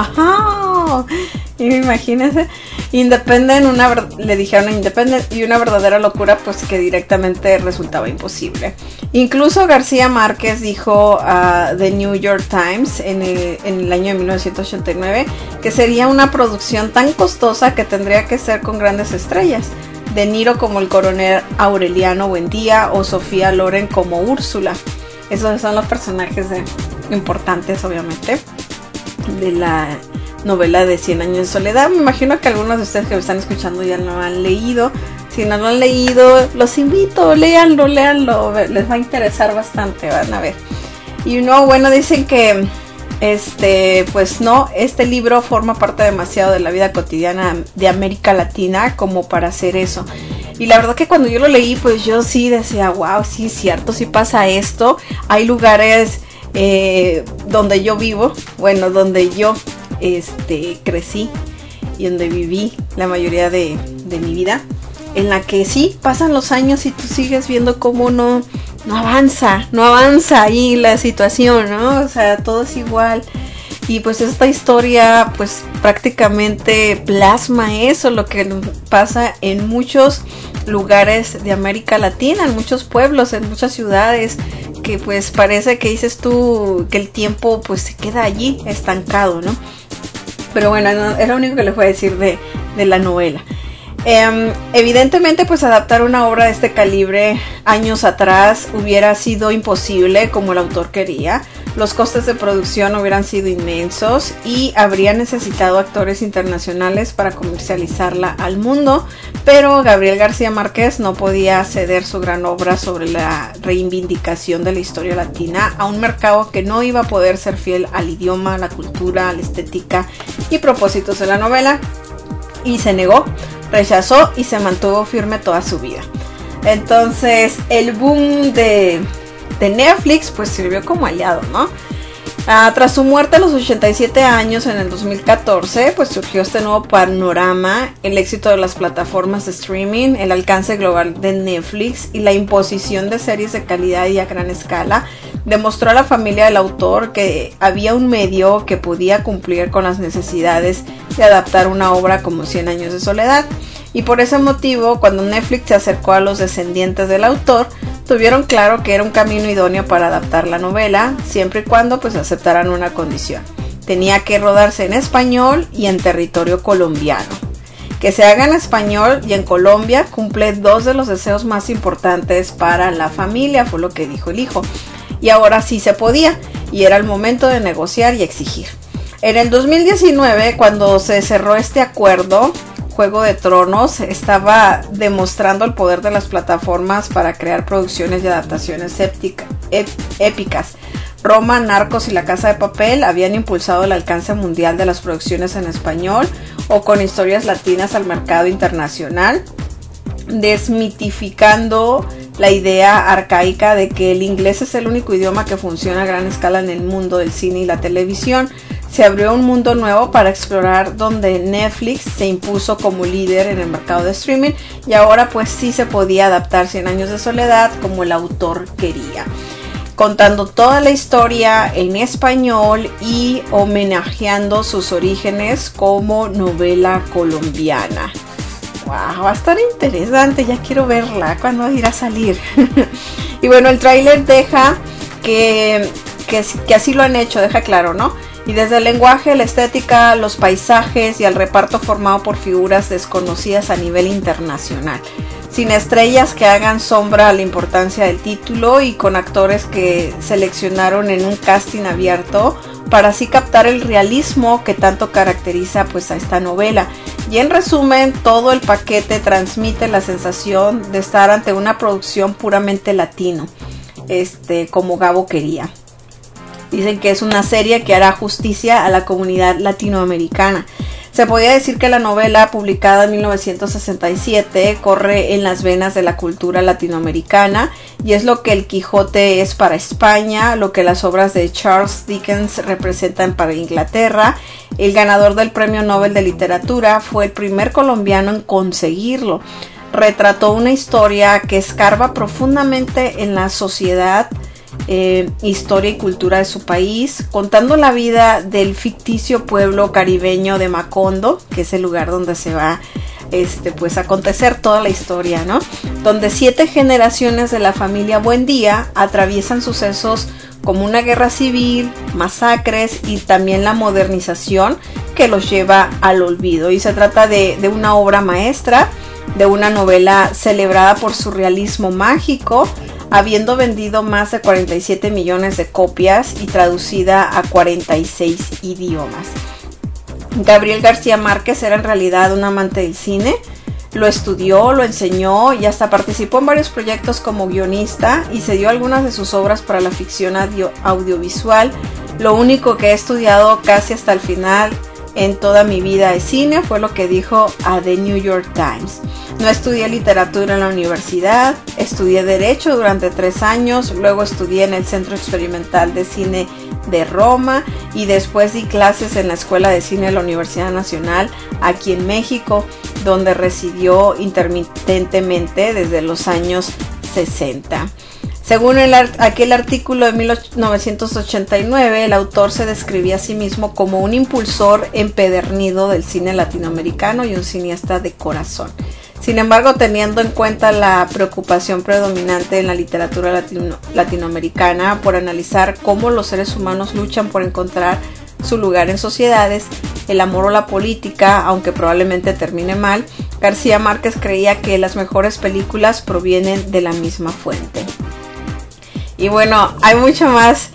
¡Wow! Y imagínense, Independent, una, le dijeron a Independent, y una verdadera locura, pues que directamente resultaba imposible. Incluso García Márquez dijo a The New York Times en el, en el año de mil novecientos ochenta y nueve que sería una producción tan costosa que tendría que ser con grandes estrellas. De Niro como el coronel Aureliano Buendía o Sofía Loren como Úrsula. Esos son los personajes de, importantes, obviamente, de la novela de Cien años de soledad. Me imagino que algunos de ustedes que me están escuchando ya lo han leído. Si no lo han leído, los invito, léanlo, léanlo, les va a interesar bastante, van a ver. Y no, bueno, dicen que este, pues no, este libro forma parte demasiado de la vida cotidiana de América Latina como para hacer eso. Y la verdad que cuando yo lo leí, pues yo sí decía, wow, sí es cierto, sí pasa esto. Hay lugares eh, donde yo vivo, bueno, donde yo este, crecí y donde viví la mayoría de, de mi vida, en la que sí, pasan los años y tú sigues viendo cómo no, no avanza, no avanza ahí la situación, ¿no? O sea, todo es igual. Y pues esta historia pues prácticamente plasma eso, lo que pasa en muchos lugares de América Latina, en muchos pueblos, en muchas ciudades, que pues parece que dices tú que el tiempo pues se queda allí estancado, ¿no? Pero bueno, no, es lo único que les voy a decir de, de la novela. Eh, evidentemente pues adaptar una obra de este calibre años atrás hubiera sido imposible como el autor quería. Los costes de producción hubieran sido inmensos y habría necesitado actores internacionales para comercializarla al mundo, pero Gabriel García Márquez no podía ceder su gran obra sobre la reivindicación de la historia latina a un mercado que no iba a poder ser fiel al idioma, a la cultura, a la estética y propósitos de la novela, y se negó, rechazó y se mantuvo firme toda su vida. Entonces el boom de, de Netflix pues sirvió como aliado, ¿no? Ah, tras su muerte a los ochenta y siete años en el dos mil catorce, pues surgió este nuevo panorama, el éxito de las plataformas de streaming, el alcance global de Netflix y la imposición de series de calidad y a gran escala demostró a la familia del autor que había un medio que podía cumplir con las necesidades de adaptar una obra como Cien años de soledad. Y por ese motivo, cuando Netflix se acercó a los descendientes del autor, tuvieron claro que era un camino idóneo para adaptar la novela, siempre y cuando pues aceptaran una condición. Tenía que rodarse en español y en territorio colombiano. Que se haga en español y en Colombia cumple dos de los deseos más importantes para la familia, fue lo que dijo el hijo. Y ahora sí se podía, y era el momento de negociar y exigir. En el dos mil diecinueve, cuando se cerró este acuerdo, Juego de Tronos estaba demostrando el poder de las plataformas para crear producciones y adaptaciones éptica, ép, épicas. Roma, Narcos y La Casa de Papel habían impulsado el alcance mundial de las producciones en español o con historias latinas al mercado internacional, desmitificando la idea arcaica de que el inglés es el único idioma que funciona a gran escala en el mundo del cine y la televisión. Se abrió un mundo nuevo para explorar, donde Netflix se impuso como líder en el mercado de streaming, y ahora pues sí se podía adaptar Cien años de soledad como el autor quería, contando toda la historia en español y homenajeando sus orígenes como novela colombiana. Wow, va a estar interesante, ya quiero verla, ¿cuándo irá a salir? Y bueno, el tráiler deja que, que, que así lo han hecho, deja claro, ¿no? Y desde el lenguaje, la estética, los paisajes y el reparto formado por figuras desconocidas a nivel internacional, sin estrellas que hagan sombra a la importancia del título y con actores que seleccionaron en un casting abierto para así captar el realismo que tanto caracteriza pues a esta novela. Y en resumen, todo el paquete transmite la sensación de estar ante una producción puramente latino, este, como Gabo quería. Dicen que es una serie que hará justicia a la comunidad latinoamericana. Se podría decir que la novela, publicada en mil novecientos sesenta y siete, corre en las venas de la cultura latinoamericana y es lo que el Quijote es para España, lo que las obras de Charles Dickens representan para Inglaterra. El ganador del Premio Nobel de Literatura fue el primer colombiano en conseguirlo. Retrató una historia que escarba profundamente en la sociedad, Eh, historia y cultura de su país, contando la vida del ficticio pueblo caribeño de Macondo, que es el lugar donde se va este, pues, a acontecer toda la historia, ¿no? Donde siete generaciones de la familia Buendía atraviesan sucesos como una guerra civil, masacres y también la modernización que los lleva al olvido. Y se trata de, de una obra maestra, de una novela celebrada por su realismo mágico, habiendo vendido más de cuarenta y siete millones de copias y traducida a cuarenta y seis idiomas. Gabriel García Márquez era en realidad un amante del cine, lo estudió, lo enseñó y hasta participó en varios proyectos como guionista y se dio algunas de sus obras para la ficción audio- audiovisual. Lo único que he estudiado casi hasta el final en toda mi vida de cine, fue lo que dijo a The New York Times. No estudié literatura en la universidad, estudié Derecho durante tres años, luego estudié en el Centro Experimental de Cine de Roma y después di clases en la Escuela de Cine de la Universidad Nacional aquí en México, donde residió intermitentemente desde los años sesenta. Según el, aquel artículo de mil novecientos ochenta y nueve, el autor se describía a sí mismo como un impulsor empedernido del cine latinoamericano y un cineasta de corazón. Sin embargo, teniendo en cuenta la preocupación predominante en la literatura latino, latinoamericana por analizar cómo los seres humanos luchan por encontrar su lugar en sociedades, el amor o la política, aunque probablemente termine mal, García Márquez creía que las mejores películas provienen de la misma fuente. Y bueno, hay mucho más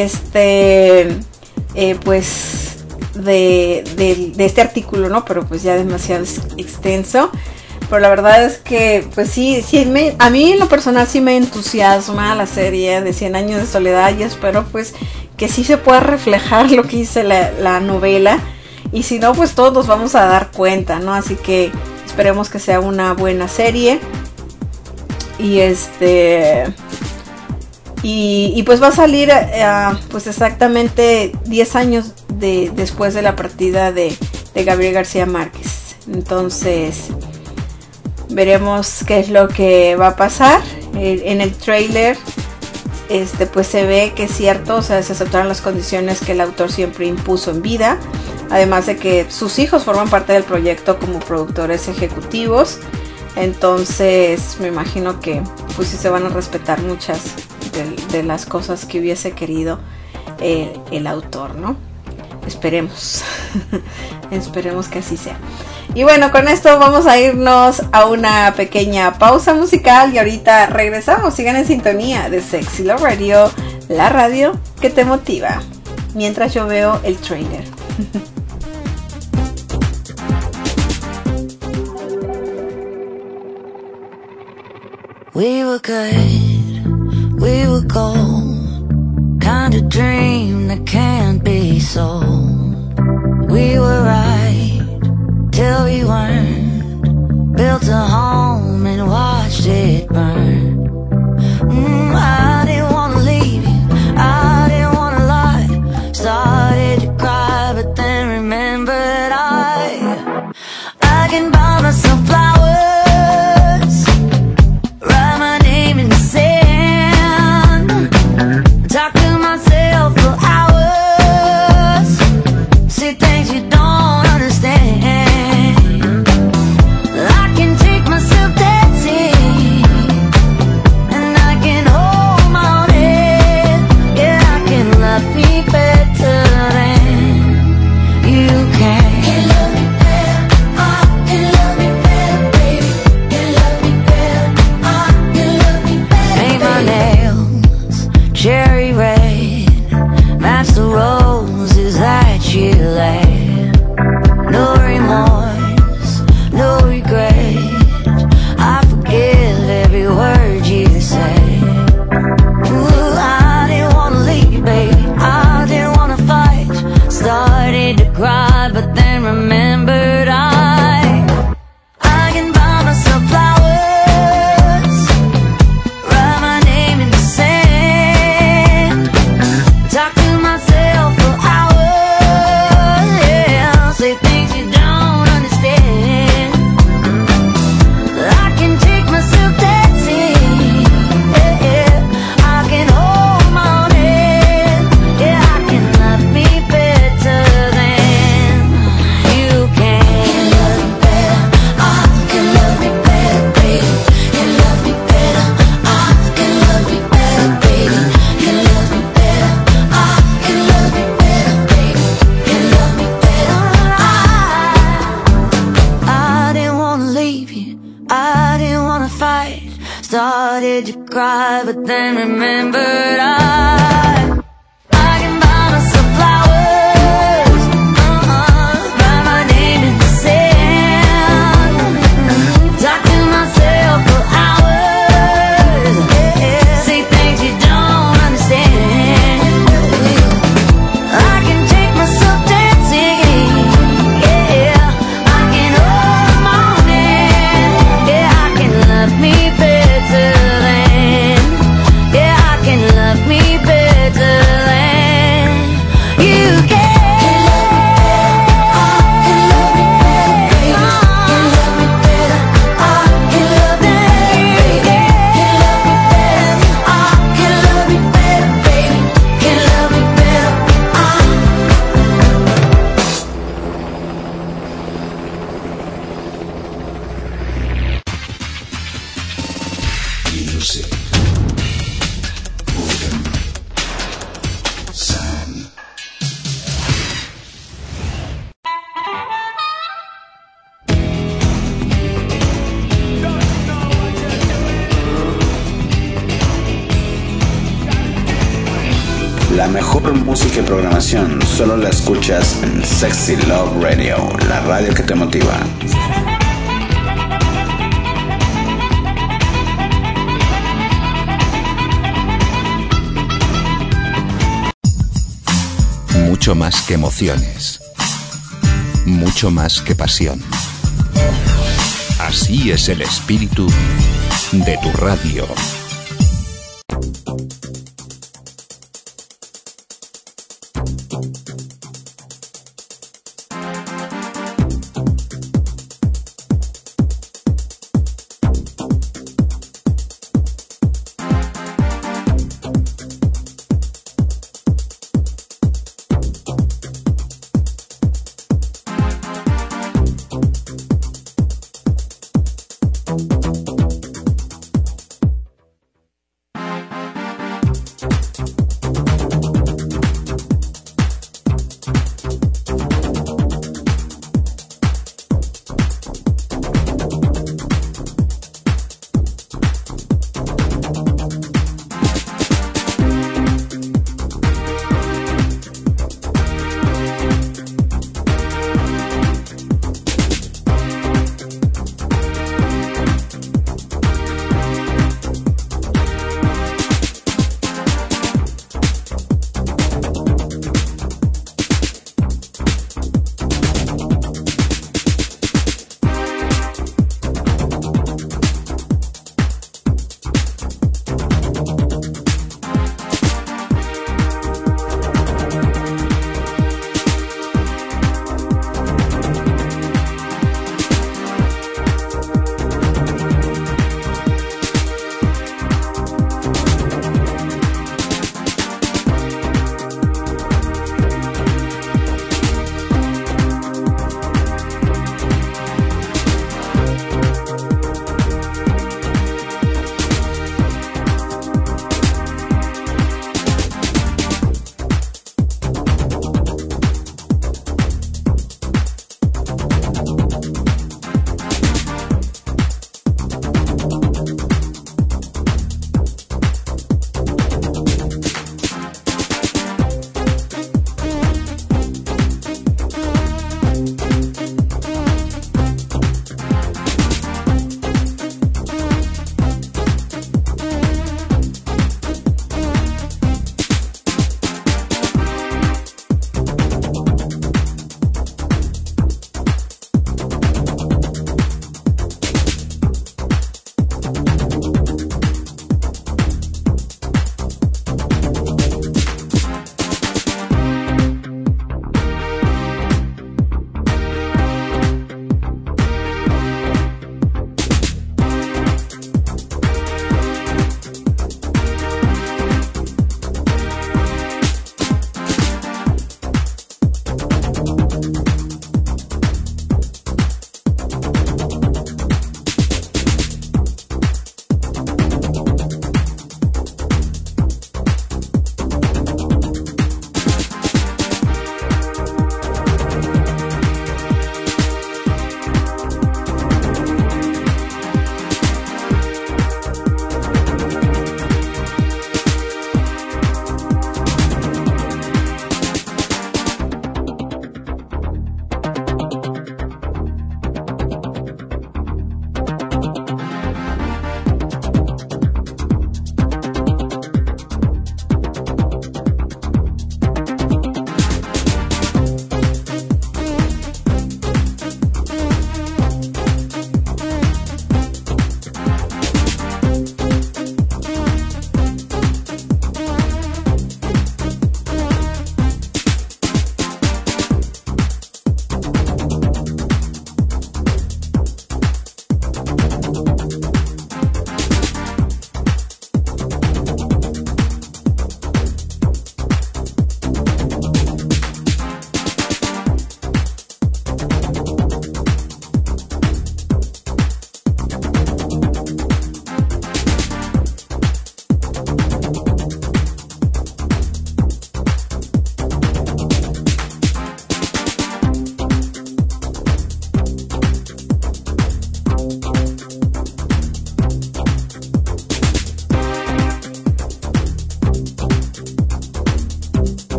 este eh, pues de, de, de este artículo, ¿no? Pero pues ya demasiado extenso. Pero la verdad es que pues sí, sí me, a mí en lo personal sí me entusiasma la serie de Cien Años de Soledad, y espero pues que sí se pueda reflejar lo que dice la, la novela, y si no pues todos nos vamos a dar cuenta, ¿no? Así que esperemos que sea una buena serie. Y este y, y pues va a salir uh, pues exactamente diez años de, después de la partida de, de Gabriel García Márquez. Entonces veremos qué es lo que va a pasar. En el tráiler este pues se ve que es cierto, o sea, se aceptaron las condiciones que el autor siempre impuso en vida, además de que sus hijos forman parte del proyecto como productores ejecutivos. Entonces me imagino que pues sí se van a respetar muchas de, de las cosas que hubiese querido el, el autor, ¿no? Esperemos. Esperemos que así sea. Y bueno, con esto vamos a irnos a una pequeña pausa musical y ahorita regresamos. Sigan en sintonía de Sexy Love Radio, la radio que te motiva, mientras yo veo el trailer. We were good, we were gold, kind of dream that can't be sold. We were right till we weren't, built a home and watched it burn. Mm, I didn't wanna leave you, I didn't wanna lie, started to cry but then remembered I I can buy myself flowers, write my name in the sand, talk to myself for hours, see things you don't understand. I can take myself dancing, and I can hold my own head. Yeah, I can love me better than you can. Can love me better, I can love me better, baby. Can love me better, I can love me better. Paint my nails cherry red, match the roses that you laid. No remorse, no regret, I forgive every word you say. Ooh, I didn't wanna leave, baby, I didn't wanna fight, started to cry but then remembered I I can buy myself flowers, write my name in the sand, talk to myself for hours, yeah, say things you don't understand. I can take myself dancing, yeah, yeah, I can hold my own head, yeah, I can love me better than you can. Can love me better, I can love me better, baby. Can love me better, I can love me better, baby. Can love me better, I can love me better, baby. Can love me better, I I didn't wanna leave you, I didn't wanna fight, started to cry but then remembered I I can buy myself flowers, uh-uh, write my name in the sand, talk to myself for hours, yeah, say things you don't understand. I can take myself dancing, yeah, I can hold my own hand, yeah, I can love me better than, yeah, I can love me better. La mejor música y programación solo la escuchas en Sexy Love Radio, la radio que te motiva. Mucho más que emociones. Mucho más que pasión. Así es el espíritu de tu radio.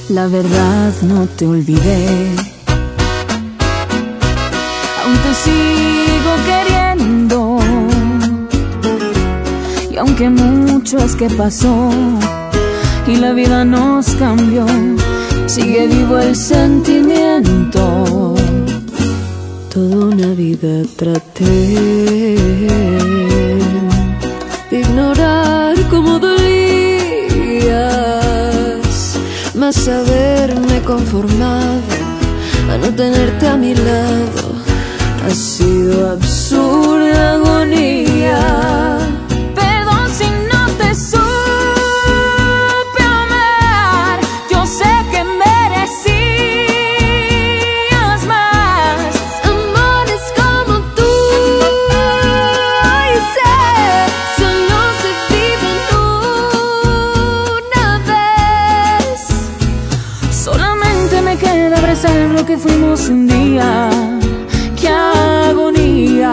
La verdad no te olvidé, aún te sigo queriendo, y aunque mucho es que pasó y la vida nos cambió, sigue vivo el sentimiento. Toda una vida traté de ignorar cómo dolías, mas haberme conformado a no tenerte a mi lado ha sido absurda agonía. Perdón si no te supe amar, yo sé que merecías más amores como tú, y sé, solo se viven una vez. Solamente me queda abrazar lo que fuimos un día. ¡Qué agonía!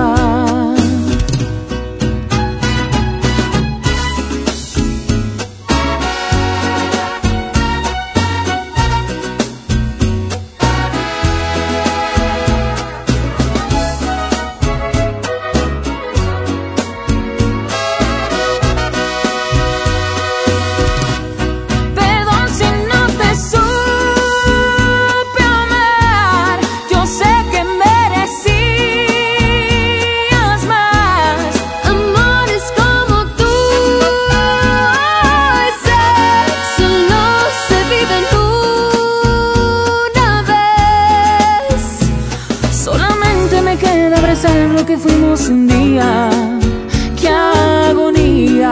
Perdón si no te supe amar, yo sé que merecías más amores como tú, y sé, solo se viven una vez. Solamente me queda abrazar lo que fuimos un día. ¡Qué agonía!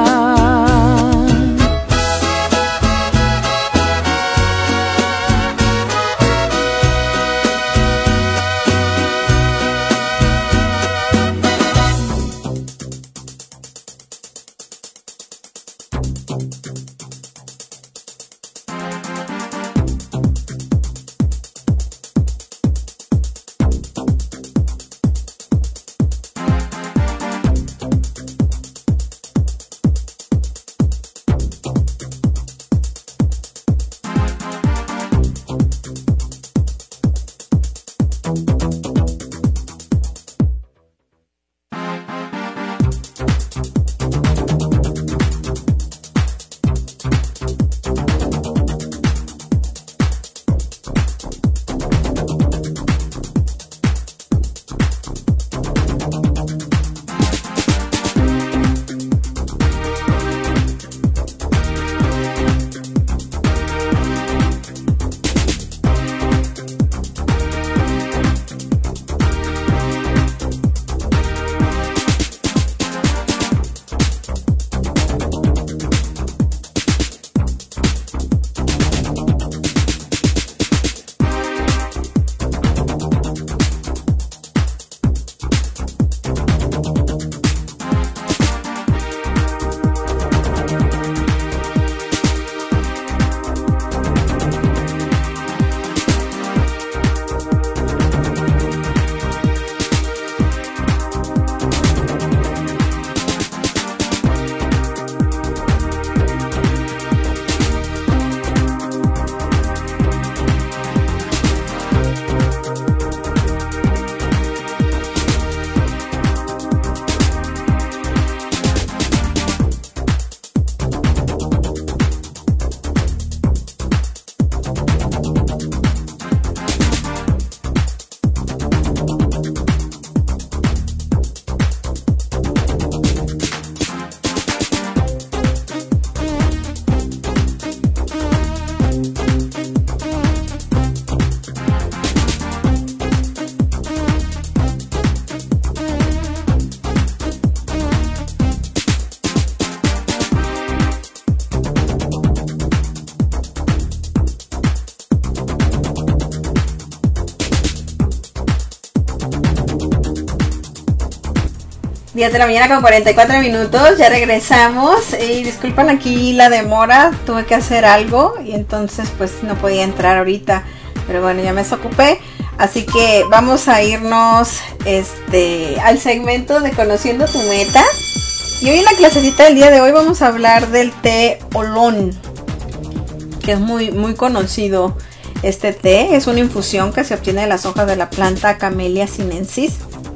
diez de la mañana con cuarenta y cuatro minutos, ya regresamos. Y disculpan aquí la demora, tuve que hacer algo y entonces pues no podía entrar ahorita, pero bueno, ya me desocupé. Así que vamos a irnos este al segmento de Conociendo tu Meta. Y hoy en la clasecita del día de hoy vamos a hablar del té Oolong. que es muy, muy conocido este té. Es una infusión que se obtiene de las hojas de la planta Camellia sinensis.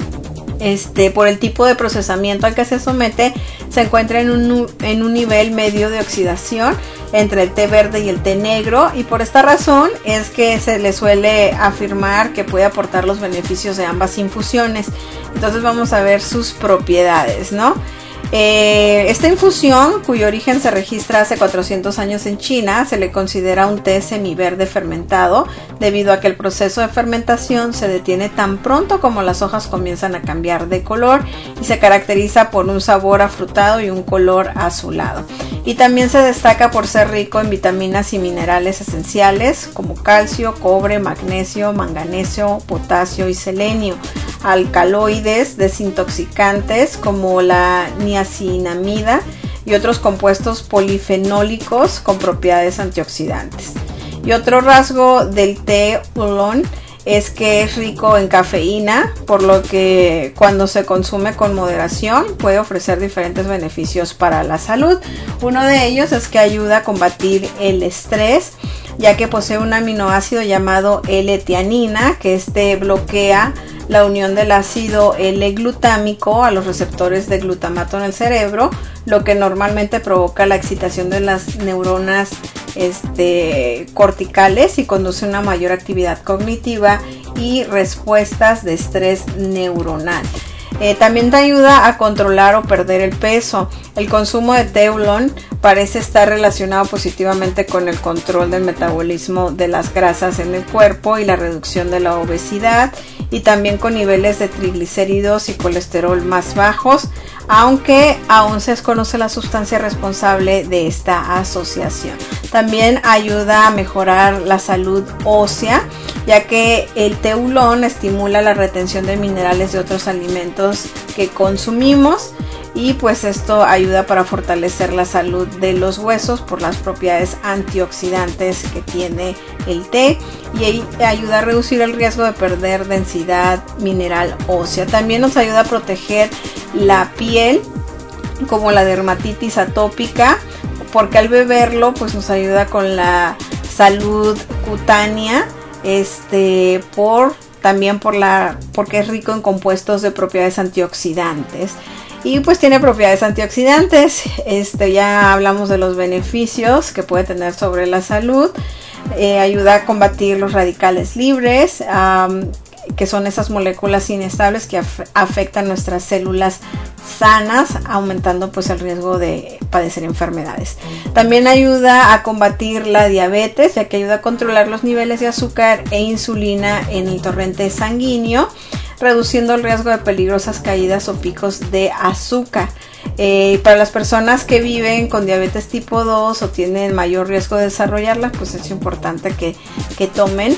Este, por el tipo de procesamiento al que se somete, se encuentra en un, en un nivel medio de oxidación entre el té verde y el té negro, y por esta razón es que se le suele afirmar que puede aportar los beneficios de ambas infusiones. Entonces vamos a ver sus propiedades, ¿no? Eh, esta infusión, cuyo origen se registra hace cuatrocientos años en China, se le considera un té semiverde fermentado, debido a que el proceso de fermentación se detiene tan pronto como las hojas comienzan a cambiar de color, y se caracteriza por un sabor afrutado y un color azulado. Y también se destaca por ser rico en vitaminas y minerales esenciales como calcio, cobre, magnesio, manganeso, potasio y selenio, alcaloides desintoxicantes como la niacinamida y otros compuestos polifenólicos con propiedades antioxidantes. Y otro rasgo del té oolong es que es rico en cafeína, por lo que cuando se consume con moderación puede ofrecer diferentes beneficios para la salud. Uno de ellos es que ayuda a combatir el estrés, ya que posee un aminoácido llamado L-tianina, que este bloquea la unión del ácido L-glutámico a los receptores de glutamato en el cerebro, lo que normalmente provoca la excitación de las neuronas este, corticales y conduce a una mayor actividad cognitiva y respuestas de estrés neuronal. Eh, también te ayuda a controlar o perder el peso. El consumo de té oolong parece estar relacionado positivamente con el control del metabolismo de las grasas en el cuerpo y la reducción de la obesidad, y también con niveles de triglicéridos y colesterol más bajos, aunque aún se desconoce la sustancia responsable de esta asociación. También ayuda a mejorar la salud ósea, ya que el té oolong estimula la retención de minerales de otros alimentos que consumimos, y pues esto ayuda para fortalecer la salud de los huesos por las propiedades antioxidantes que tiene el té, y ayuda a reducir el riesgo de perder densidad mineral ósea. También nos ayuda a proteger la piel, como la dermatitis atópica, porque al beberlo pues nos ayuda con la salud cutánea, este por también por la porque es rico en compuestos de propiedades antioxidantes. Y pues tiene propiedades antioxidantes. Este, ya hablamos de los beneficios que puede tener sobre la salud. Eh, ayuda a combatir los radicales libres, um, que son esas moléculas inestables que af- afectan nuestras células sanas, aumentando pues el riesgo de padecer enfermedades. También ayuda a combatir la diabetes, ya que ayuda a controlar los niveles de azúcar e insulina en el torrente sanguíneo, reduciendo el riesgo de peligrosas caídas o picos de azúcar. Eh, para las personas que viven con diabetes tipo dos o tienen mayor riesgo de desarrollarla, pues es importante que, que tomen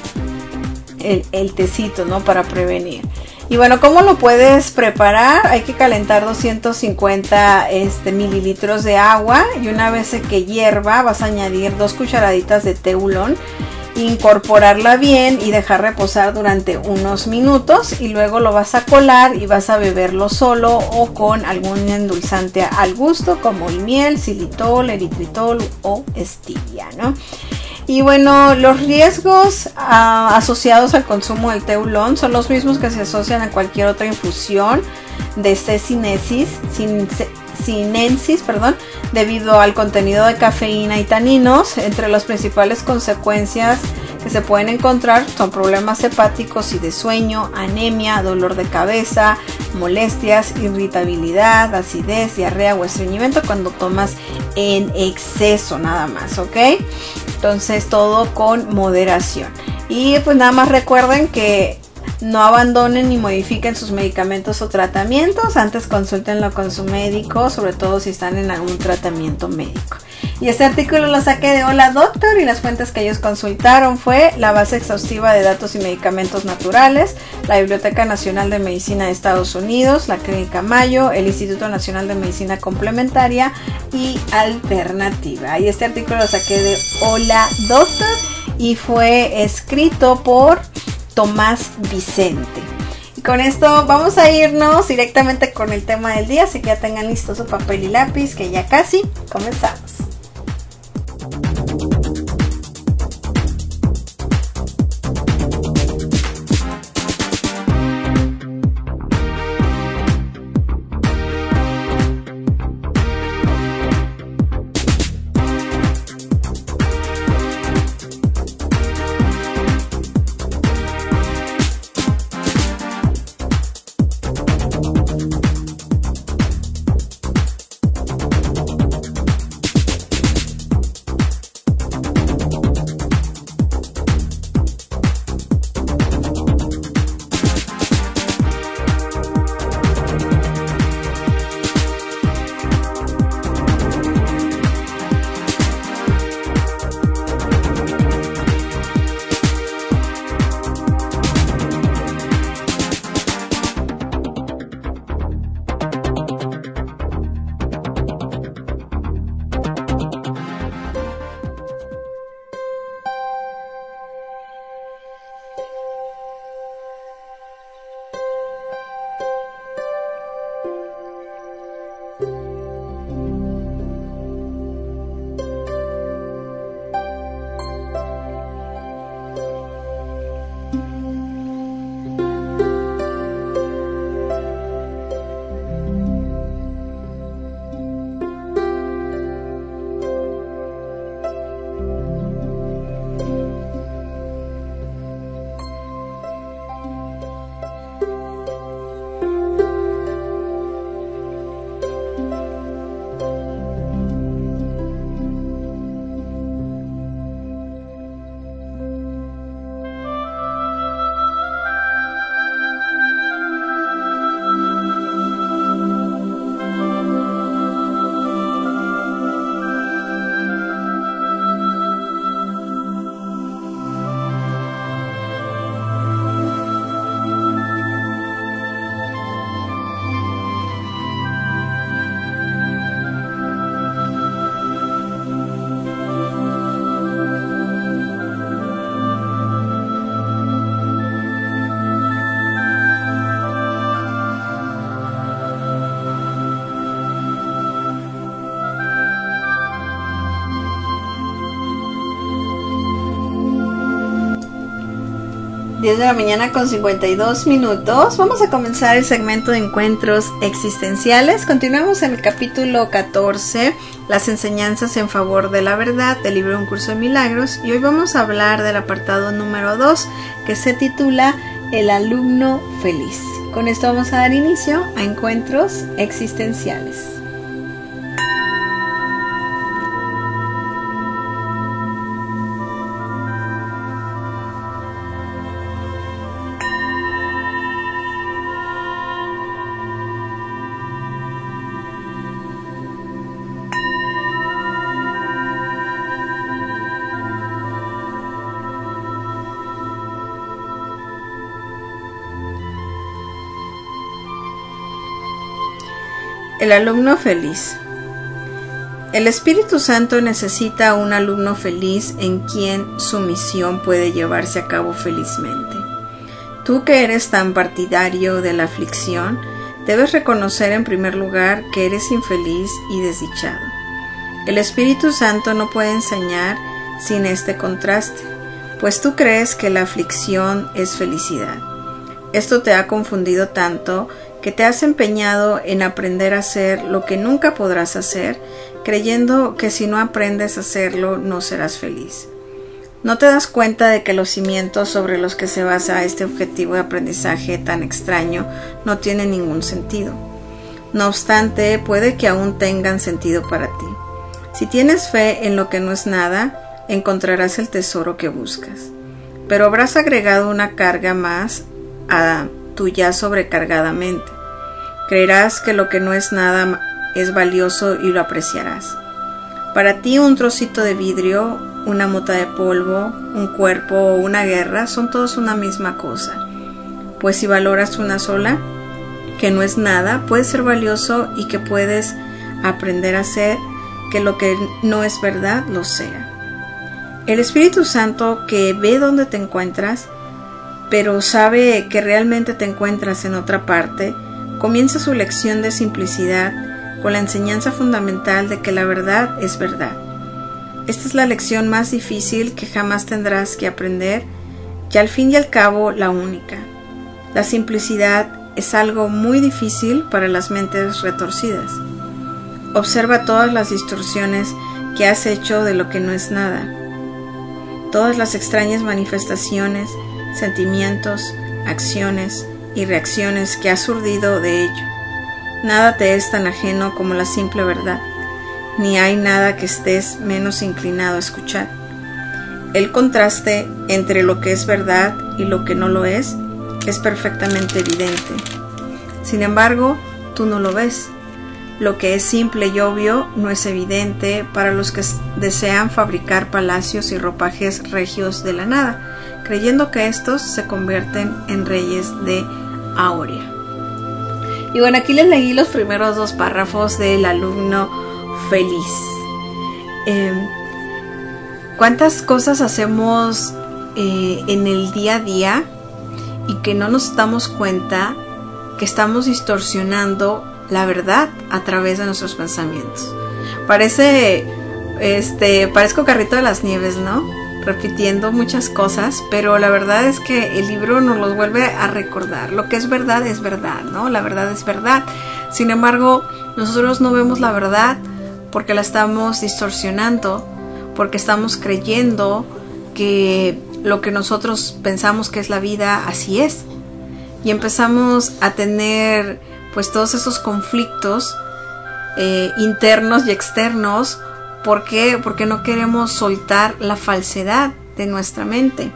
el, el tecito, ¿no? Para prevenir. Y bueno, ¿cómo lo puedes preparar? Hay que calentar doscientos cincuenta este, mililitros de agua, y una vez que hierva vas a añadir dos cucharaditas de té oolong, incorporarla bien y dejar reposar durante unos minutos, y luego lo vas a colar y vas a beberlo solo o con algún endulzante al gusto, como el miel, xilitol, eritritol o stevia, ¿no? Y bueno, los riesgos uh, asociados al consumo del té oolong son los mismos que se asocian a cualquier otra infusión de té sinensis, sin, sinensis, perdón, debido al contenido de cafeína y taninos. Entre las principales consecuencias que se pueden encontrar son problemas hepáticos y de sueño, anemia, dolor de cabeza, molestias, irritabilidad, acidez, diarrea o estreñimiento cuando tomas en exceso nada más, ¿ok? Entonces todo con moderación. Y pues nada más recuerden que no abandonen ni modifiquen sus medicamentos o tratamientos. Antes consúltenlo con su médico, sobre todo si están en algún tratamiento médico. Y este artículo lo saqué de Hola Doctor, y las fuentes que ellos consultaron fue la base exhaustiva de datos y medicamentos naturales, la Biblioteca Nacional de Medicina de Estados Unidos, la Clínica Mayo, el Instituto Nacional de Medicina Complementaria y Alternativa. Y este artículo lo saqué de Hola Doctor y fue escrito por Tomás Vicente. Y con esto vamos a irnos directamente con el tema del día, así que ya tengan listo su papel y lápiz, que ya casi comenzamos. diez de la mañana con cincuenta y dos minutos. Vamos a comenzar el segmento de encuentros existenciales. Continuamos en el capítulo catorce, las enseñanzas en favor de la verdad, del libro Un Curso de Milagros. Y hoy vamos a hablar del apartado número dos, que se titula El alumno feliz. Con esto vamos a dar inicio a encuentros existenciales. El alumno feliz. El Espíritu Santo necesita un alumno feliz en quien su misión puede llevarse a cabo felizmente. Tú que eres tan partidario de la aflicción, debes reconocer en primer lugar que eres infeliz y desdichado. El Espíritu Santo no puede enseñar sin este contraste, pues tú crees que la aflicción es felicidad. Esto te ha confundido tanto que te has empeñado en aprender a hacer lo que nunca podrás hacer, creyendo que si no aprendes a hacerlo no serás feliz. ¿No te das cuenta de que los cimientos sobre los que se basa este objetivo de aprendizaje tan extraño no tienen ningún sentido? No obstante, puede que aún tengan sentido para ti. Si tienes fe en lo que no es nada, encontrarás el tesoro que buscas. Pero habrás agregado una carga más a tu ya sobrecargadamente. Creerás que lo que no es nada es valioso y lo apreciarás. Para ti un trocito de vidrio, una mota de polvo, un cuerpo o una guerra son todos una misma cosa. Pues si valoras una sola, que no es nada, puede ser valioso y que puedes aprender a hacer que lo que no es verdad lo sea. El Espíritu Santo, que ve dónde te encuentras, pero sabe que realmente te encuentras en otra parte, comienza su lección de simplicidad con la enseñanza fundamental de que la verdad es verdad. Esta es la lección más difícil que jamás tendrás que aprender y al fin y al cabo la única. La simplicidad es algo muy difícil para las mentes retorcidas. Observa todas las distorsiones que has hecho de lo que no es nada. Todas las extrañas manifestaciones, sentimientos, acciones y reacciones que has urdido de ello. Nada te es tan ajeno como la simple verdad, ni hay nada que estés menos inclinado a escuchar. El contraste entre lo que es verdad y lo que no lo es es perfectamente evidente. Sin embargo, tú no lo ves. Lo que es simple y obvio no es evidente para los que desean fabricar palacios y ropajes regios de la nada, creyendo que estos se convierten en reyes de Aurea. Y bueno, aquí les leí los primeros dos párrafos del alumno feliz. Eh, ¿Cuántas cosas hacemos eh, en el día a día y que no nos damos cuenta que estamos distorsionando la verdad a través de nuestros pensamientos? Parece, este, parezco carrito de las nieves, ¿no? Repitiendo muchas cosas, pero la verdad es que el libro nos los vuelve a recordar. Lo que es verdad es verdad, ¿no? La verdad es verdad. Sin embargo, nosotros no vemos la verdad porque la estamos distorsionando, porque estamos creyendo que lo que nosotros pensamos que es la vida, así es. Y empezamos a tener pues todos esos conflictos eh, internos y externos. ¿Por qué? Porque no queremos soltar la falsedad de nuestra mente.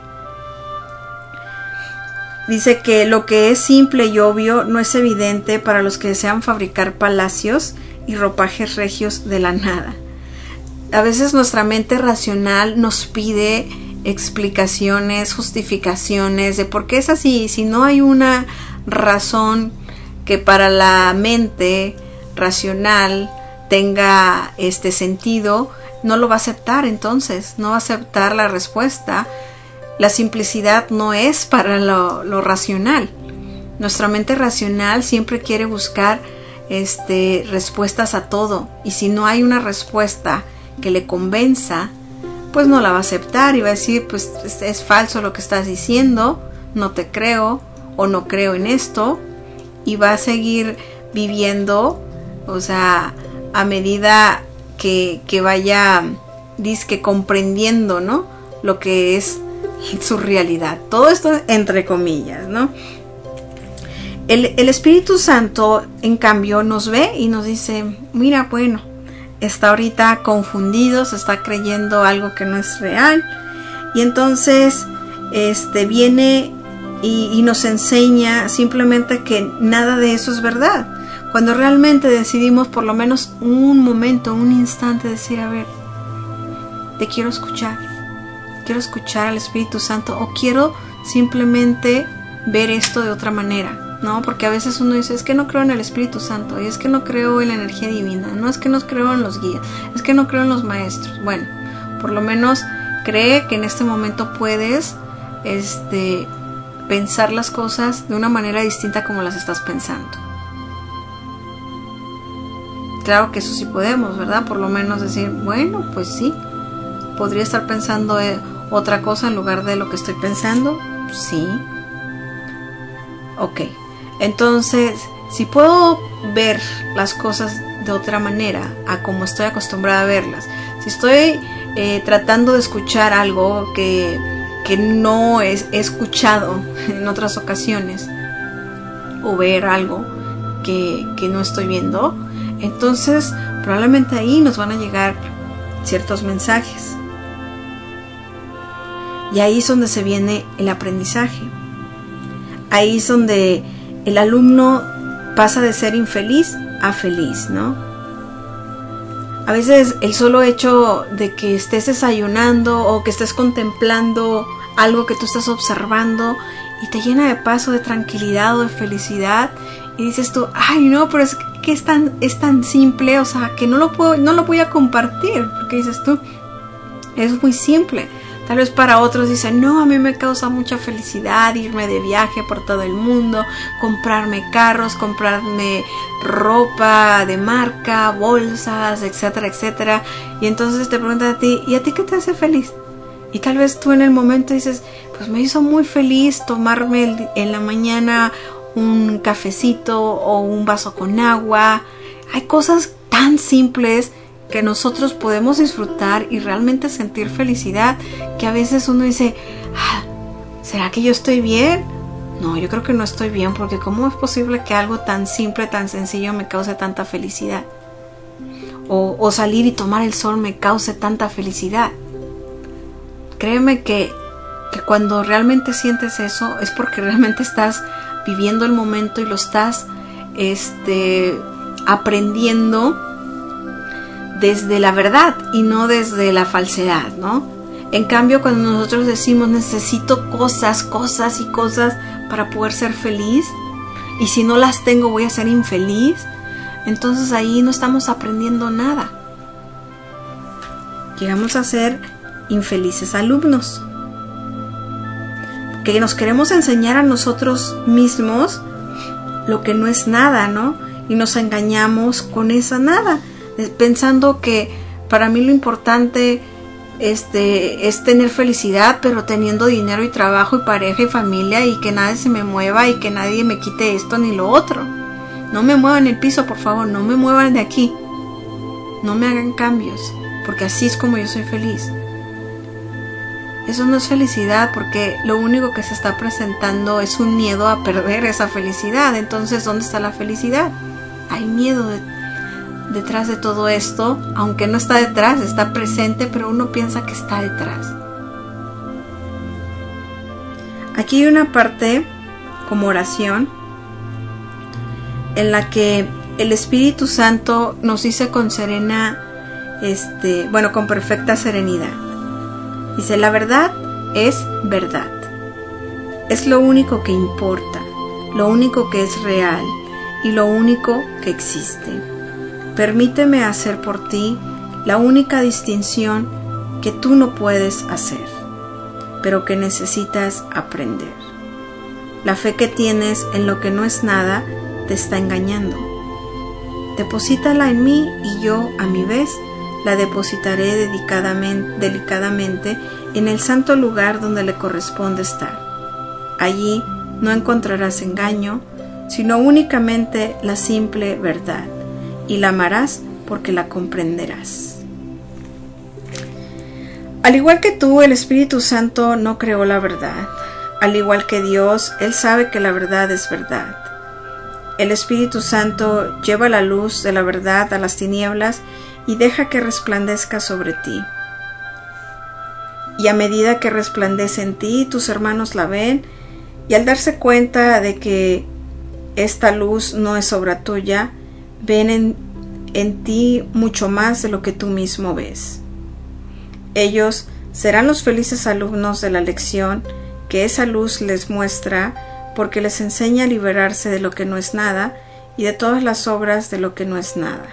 Dice que lo que es simple y obvio no es evidente para los que desean fabricar palacios y ropajes regios de la nada. A veces nuestra mente racional nos pide explicaciones, justificaciones de por qué es así. Si no hay una razón que para la mente racional tenga este sentido, no lo va a aceptar. Entonces no va a aceptar la respuesta. La simplicidad no es para lo, lo racional. Nuestra mente racional siempre quiere buscar este, respuestas a todo, y si no hay una respuesta que le convenza, pues no la va a aceptar y va a decir, pues es, es falso lo que estás diciendo, no te creo o no creo en esto, y va a seguir viviendo, o sea, a medida que, que vaya, dizque comprendiendo, ¿no? Lo que es su realidad. Todo esto entre comillas, ¿no? El, el Espíritu Santo, en cambio, nos ve y nos dice, mira, bueno, está ahorita confundido, se está creyendo algo que no es real, y entonces este viene y, y nos enseña simplemente que nada de eso es verdad, cuando realmente decidimos por lo menos un momento, un instante, decir, a ver, te quiero escuchar, quiero escuchar al Espíritu Santo, o quiero simplemente ver esto de otra manera, ¿no? Porque a veces uno dice, es que no creo en el Espíritu Santo, y es que no creo en la energía divina, no es que no creo en los guías, es que no creo en los maestros. Bueno, por lo menos cree que en este momento puedes este, pensar las cosas de una manera distinta como las estás pensando. Claro que eso sí podemos, ¿verdad? Por lo menos decir, bueno, pues sí, podría estar pensando eh, otra cosa en lugar de lo que estoy pensando. Sí. Ok. Entonces, si puedo ver las cosas de otra manera a como estoy acostumbrada a verlas, si estoy eh, tratando de escuchar algo que, que no es, he escuchado en otras ocasiones, o ver algo que, que no estoy viendo, entonces probablemente ahí nos van a llegar ciertos mensajes. Y ahí es donde se viene el aprendizaje. Ahí es donde el alumno pasa de ser infeliz a feliz, ¿no? A veces el solo hecho de que estés desayunando o que estés contemplando algo que tú estás observando y te llena de paz o de tranquilidad o de felicidad, y dices tú, ay no, pero es que es tan, es tan simple, o sea, que no lo puedo, no lo voy a compartir, porque dices tú, es muy simple. Tal vez para otros dicen, no, a mí me causa mucha felicidad irme de viaje por todo el mundo, comprarme carros, comprarme ropa de marca, bolsas, etcétera, etcétera. Y entonces te preguntan a ti, ¿y a ti qué te hace feliz? Y tal vez tú en el momento dices, pues me hizo muy feliz tomarme en la mañana un cafecito o un vaso con agua. Hay cosas tan simples que nosotros podemos disfrutar y realmente sentir felicidad, que a veces uno dice, ah, ¿será que yo estoy bien? No, yo creo que no estoy bien, porque ¿cómo es posible que algo tan simple, tan sencillo me cause tanta felicidad? O, o salir y tomar el sol me cause tanta felicidad. Créeme que, que cuando realmente sientes eso es porque realmente estás viviendo el momento y lo estás este, aprendiendo desde la verdad y no desde la falsedad, ¿no? En cambio, cuando nosotros decimos necesito cosas, cosas y cosas para poder ser feliz, y si no las tengo voy a ser infeliz, entonces ahí no estamos aprendiendo nada. Llegamos a ser infelices alumnos, que nos queremos enseñar a nosotros mismos lo que no es nada, ¿no? Y nos engañamos con esa nada, pensando que para mí lo importante este, es tener felicidad, pero teniendo dinero y trabajo y pareja y familia, y que nadie se me mueva y que nadie me quite esto ni lo otro. No me muevan el piso, por favor, no me muevan de aquí, no me hagan cambios, porque así es como yo soy feliz. Eso no es felicidad, porque lo único que se está presentando es un miedo a perder esa felicidad. Entonces, ¿dónde está la felicidad? Hay miedo de detrás de todo esto, aunque no está detrás, está presente, pero uno piensa que está detrás. Aquí hay una parte como oración en la que el Espíritu Santo nos dice con serena, este, bueno, con perfecta serenidad. Dice, la verdad es verdad. Es lo único que importa, lo único que es real y lo único que existe. Permíteme hacer por ti la única distinción que tú no puedes hacer, pero que necesitas aprender. La fe que tienes en lo que no es nada te está engañando. Deposítala en mí y yo, a mi vez, la depositaré delicadamente, delicadamente en el santo lugar donde le corresponde estar. Allí no encontrarás engaño, sino únicamente la simple verdad, y la amarás porque la comprenderás. Al igual que tú, el Espíritu Santo no creó la verdad. Al igual que Dios, Él sabe que la verdad es verdad. El Espíritu Santo lleva la luz de la verdad a las tinieblas y deja que resplandezca sobre ti. Y a medida que resplandece en ti, tus hermanos la ven, y al darse cuenta de que esta luz no es obra tuya, ven en, en ti mucho más de lo que tú mismo ves. Ellos serán los felices alumnos de la lección que esa luz les muestra, porque les enseña a liberarse de lo que no es nada y de todas las obras de lo que no es nada.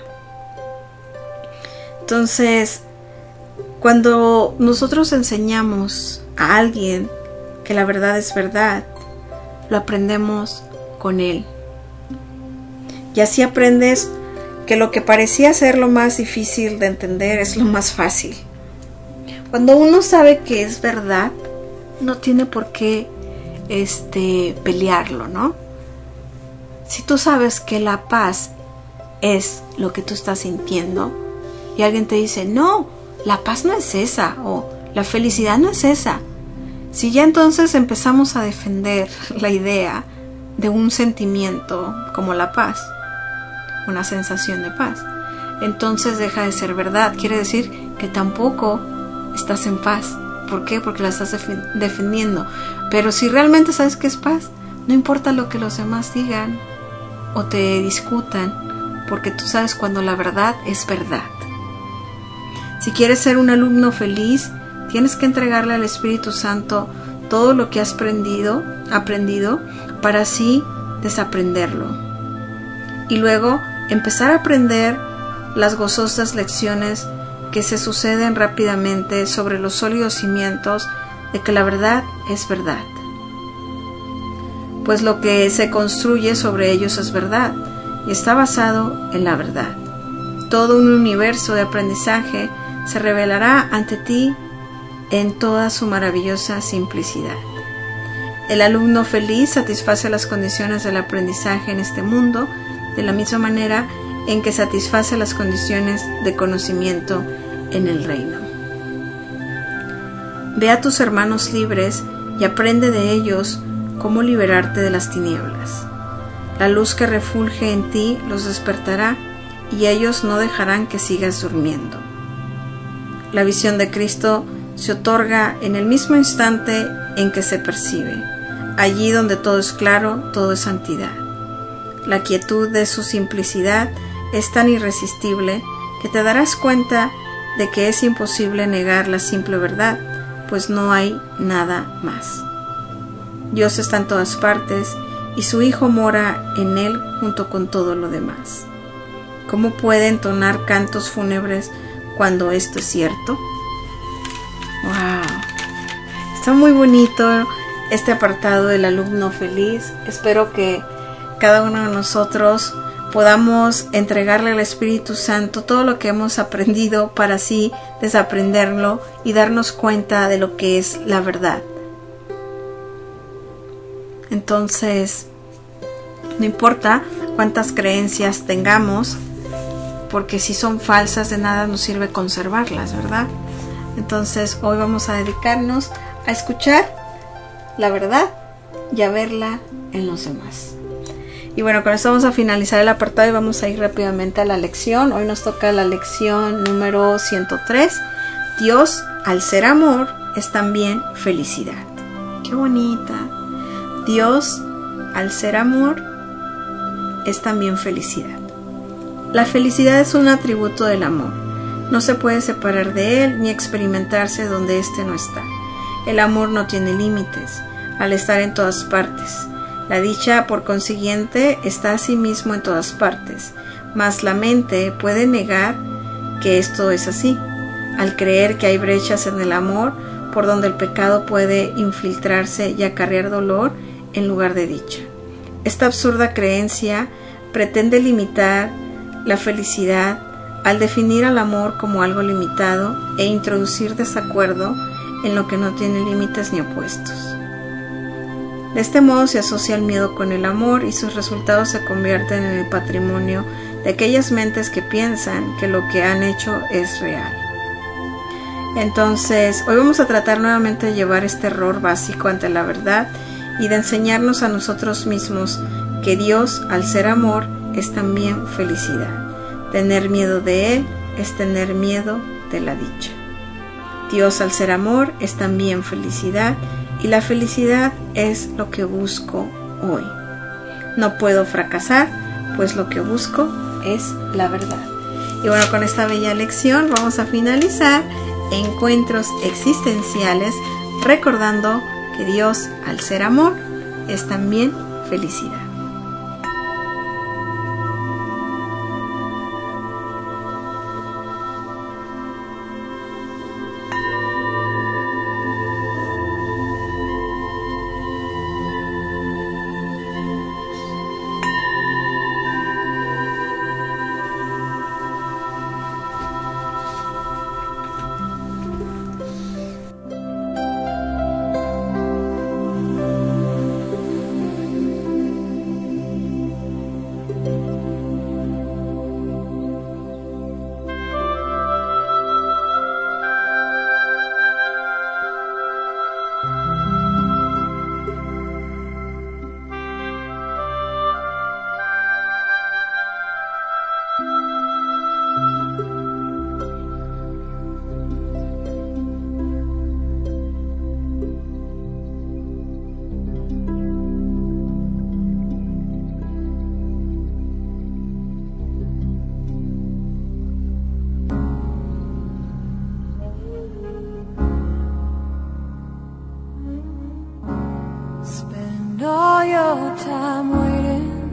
Entonces, cuando nosotros enseñamos a alguien que la verdad es verdad, lo aprendemos con él. Y así aprendes que lo que parecía ser lo más difícil de entender es lo más fácil. Cuando uno sabe que es verdad, no tiene por qué este, pelearlo, ¿no? Si tú sabes que la paz es lo que tú estás sintiendo y alguien te dice, no, la paz no es esa, o la felicidad no es esa. Si ya entonces empezamos a defender la idea de un sentimiento como la paz, una sensación de paz, entonces deja de ser verdad. Quiere decir que tampoco estás en paz. ¿Por qué? Porque la estás def- defendiendo. Pero si realmente sabes que es paz, no importa lo que los demás digan o te discutan, porque tú sabes cuando la verdad es verdad. Si quieres ser un alumno feliz, tienes que entregarle al Espíritu Santo todo lo que has aprendido, aprendido para así desaprenderlo. Y luego empezar a aprender las gozosas lecciones que se suceden rápidamente sobre los sólidos cimientos de que la verdad es verdad. Pues lo que se construye sobre ellos es verdad y está basado en la verdad. Todo un universo de aprendizaje se revelará ante ti en toda su maravillosa simplicidad. El alumno feliz satisface las condiciones del aprendizaje en este mundo de la misma manera en que satisface las condiciones de conocimiento en el reino. Ve a tus hermanos libres y aprende de ellos cómo liberarte de las tinieblas. La luz que refulge en ti los despertará y ellos no dejarán que sigas durmiendo. La visión de Cristo se otorga en el mismo instante en que se percibe. Allí donde todo es claro, todo es santidad. La quietud de su simplicidad es tan irresistible que te darás cuenta de que es imposible negar la simple verdad, pues no hay nada más. Dios está en todas partes y su Hijo mora en él junto con todo lo demás. ¿Cómo puede entonar cantos fúnebres cuando esto es cierto? ¡Wow! Está muy bonito este apartado del alumno feliz. Espero que cada uno de nosotros podamos entregarle al Espíritu Santo todo lo que hemos aprendido para así desaprenderlo y darnos cuenta de lo que es la verdad. Entonces, no importa cuántas creencias tengamos, porque si son falsas de nada nos sirve conservarlas, ¿verdad? Entonces hoy vamos a dedicarnos a escuchar la verdad y a verla en los demás. Y bueno, con esto vamos a finalizar el apartado y vamos a ir rápidamente a la lección. Hoy nos toca la lección número ciento tres. Dios, al ser amor, es también felicidad. ¡Qué bonita! Dios, al ser amor, es también felicidad. La felicidad es un atributo del amor. No se puede separar de él ni experimentarse donde éste no está. El amor no tiene límites, al estar en todas partes. La dicha, por consiguiente, está asimismo en todas partes, mas la mente puede negar que esto es así, al creer que hay brechas en el amor por donde el pecado puede infiltrarse y acarrear dolor en lugar de dicha. Esta absurda creencia pretende limitar la felicidad al definir al amor como algo limitado e introducir desacuerdo en lo que no tiene límites ni opuestos. De este modo se asocia el miedo con el amor y sus resultados se convierten en el patrimonio de aquellas mentes que piensan que lo que han hecho es real. Entonces, hoy vamos a tratar nuevamente de llevar este error básico ante la verdad y de enseñarnos a nosotros mismos que Dios, al ser amor, es también felicidad. Tener miedo de Él es tener miedo de la dicha. Dios, al ser amor, es también felicidad y la felicidad es lo que busco hoy. No puedo fracasar, pues lo que busco es la verdad. Y bueno, con esta bella lección vamos a finalizar Encuentros Existenciales, recordando que Dios, al ser amor, es también felicidad. All your time waiting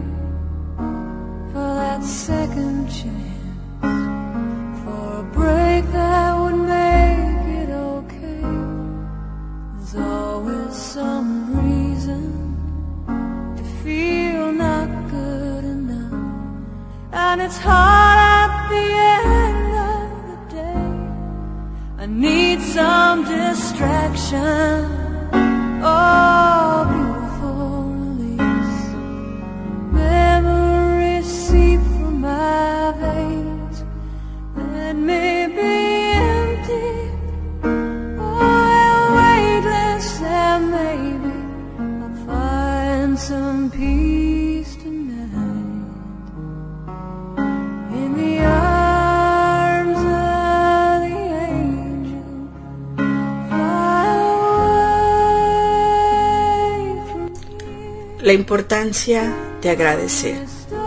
for that second chance, for a break that would make it okay. There's always some reason to feel not good enough, and it's hard at the end of the day. I need some distraction. Oh, beautiful release. Memories seep from my veins. Let me be empty. Oh, weightless, and maybe I'll find some peace tonight in the arms of the angel. La importancia de agradecer.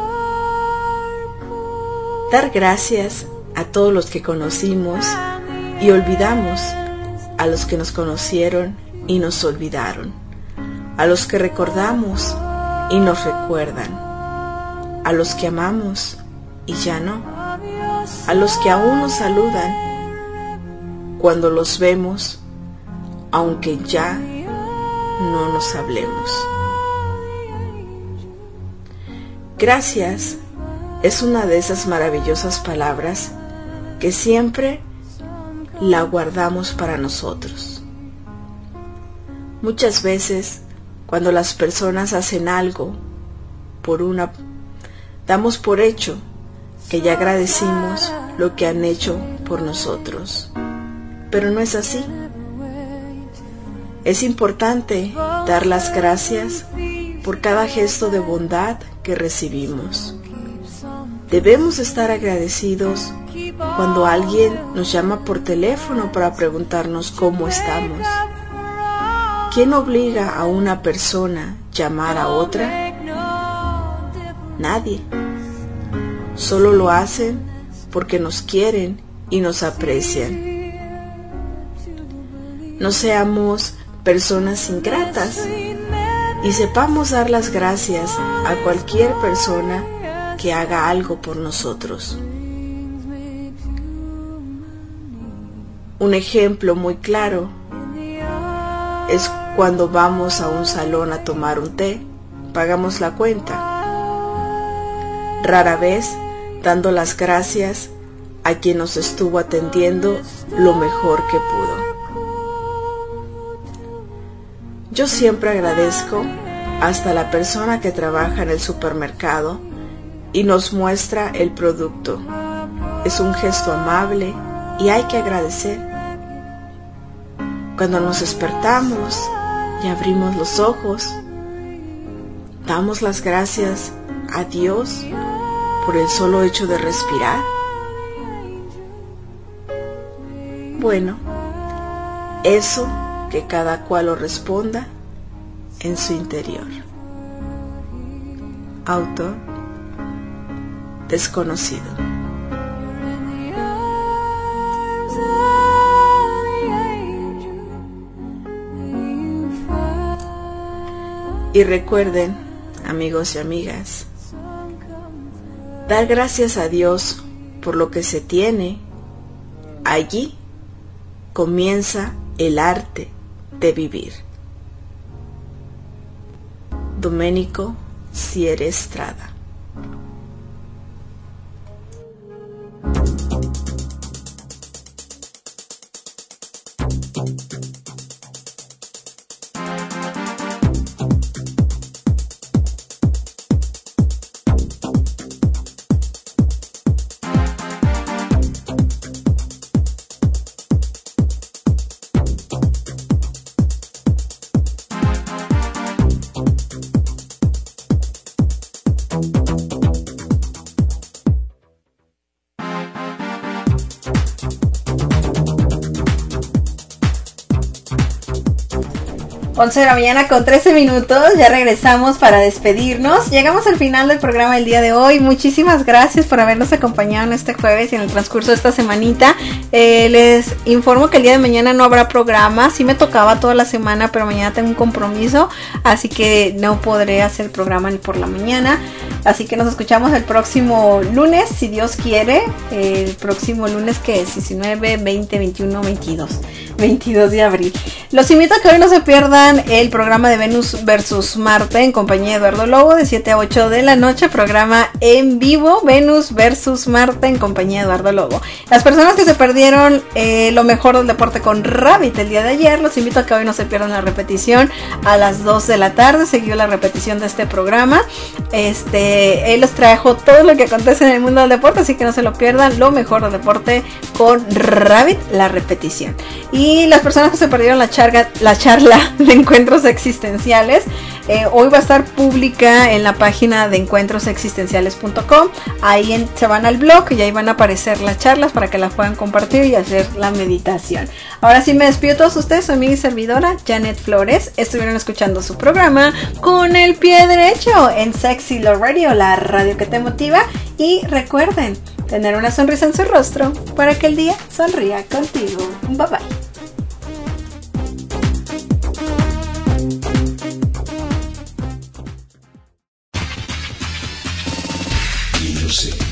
Dar gracias a todos los que conocimos y olvidamos, a los que nos conocieron y nos olvidaron, a los que recordamos y nos recuerdan, a los que amamos y ya no, a los que aún nos saludan cuando los vemos, aunque ya no nos hablemos. Gracias es una de esas maravillosas palabras que siempre la guardamos para nosotros. Muchas veces, cuando las personas hacen algo por una, damos por hecho que ya agradecimos lo que han hecho por nosotros. Pero no es así. Es importante dar las gracias por cada gesto de bondad que recibimos. Debemos estar agradecidos cuando alguien nos llama por teléfono para preguntarnos cómo estamos. ¿Quién obliga a una persona a llamar a otra? Nadie. Solo lo hacen porque nos quieren y nos aprecian. No seamos personas ingratas y sepamos dar las gracias a cualquier persona que haga algo por nosotros. Un ejemplo muy claro es cuando vamos a un salón a tomar un té, pagamos la cuenta. Rara vez dando las gracias a quien nos estuvo atendiendo lo mejor que pudo. Yo siempre agradezco hasta la persona que trabaja en el supermercado y nos muestra el producto. Es un gesto amable y hay que agradecer. Cuando nos despertamos y abrimos los ojos, damos las gracias a Dios por el solo hecho de respirar. Bueno, eso que cada cual lo responda en su interior. Autor desconocido. Y recuerden, amigos y amigas, dar gracias a Dios por lo que se tiene. Allí comienza el arte de vivir. Domenico Ciere Estrada. once de la mañana con trece minutos, ya regresamos para despedirnos. Llegamos al final del programa del día de hoy. Muchísimas gracias por habernos acompañado en este jueves y en el transcurso de esta semanita. Eh, les informo que el día de mañana no habrá programa. Sí me tocaba toda la semana, pero mañana tengo un compromiso, así que no podré hacer programa ni por la mañana. Así que nos escuchamos el próximo lunes, si Dios quiere. El próximo lunes que es diecinueve, veinte, veintiuno, veintidós. veintidós de abril. Los invito a que hoy no se pierdan el programa de Venus versus Marte en compañía de Eduardo Lobo de siete a ocho de la noche. Programa en vivo, Venus versus Marte en compañía de Eduardo Lobo. Las personas que se perdieron eh, lo mejor del deporte con Rabbit el día de ayer, los invito a que hoy no se pierdan la repetición a las dos de la tarde. Siguió la repetición de este programa. Este, él les trajo todo lo que acontece en el mundo del deporte, así que no se lo pierdan. Lo mejor del deporte con Rabbit, la repetición. Y las personas que se perdieron la charla, la charla de encuentros existenciales, eh, hoy va a estar pública en la página de encuentros existenciales punto com. Ahí en, se van al blog y ahí van a aparecer las charlas para que las puedan compartir y hacer la meditación. Ahora sí me despido de todos ustedes, soy amiga y servidora Janet Flores. Estuvieron escuchando su programa Con el Pie Derecho en Sexy Love Radio, la radio que te motiva. Y recuerden tener una sonrisa en su rostro para que el día sonría contigo. Bye bye. Y yo sé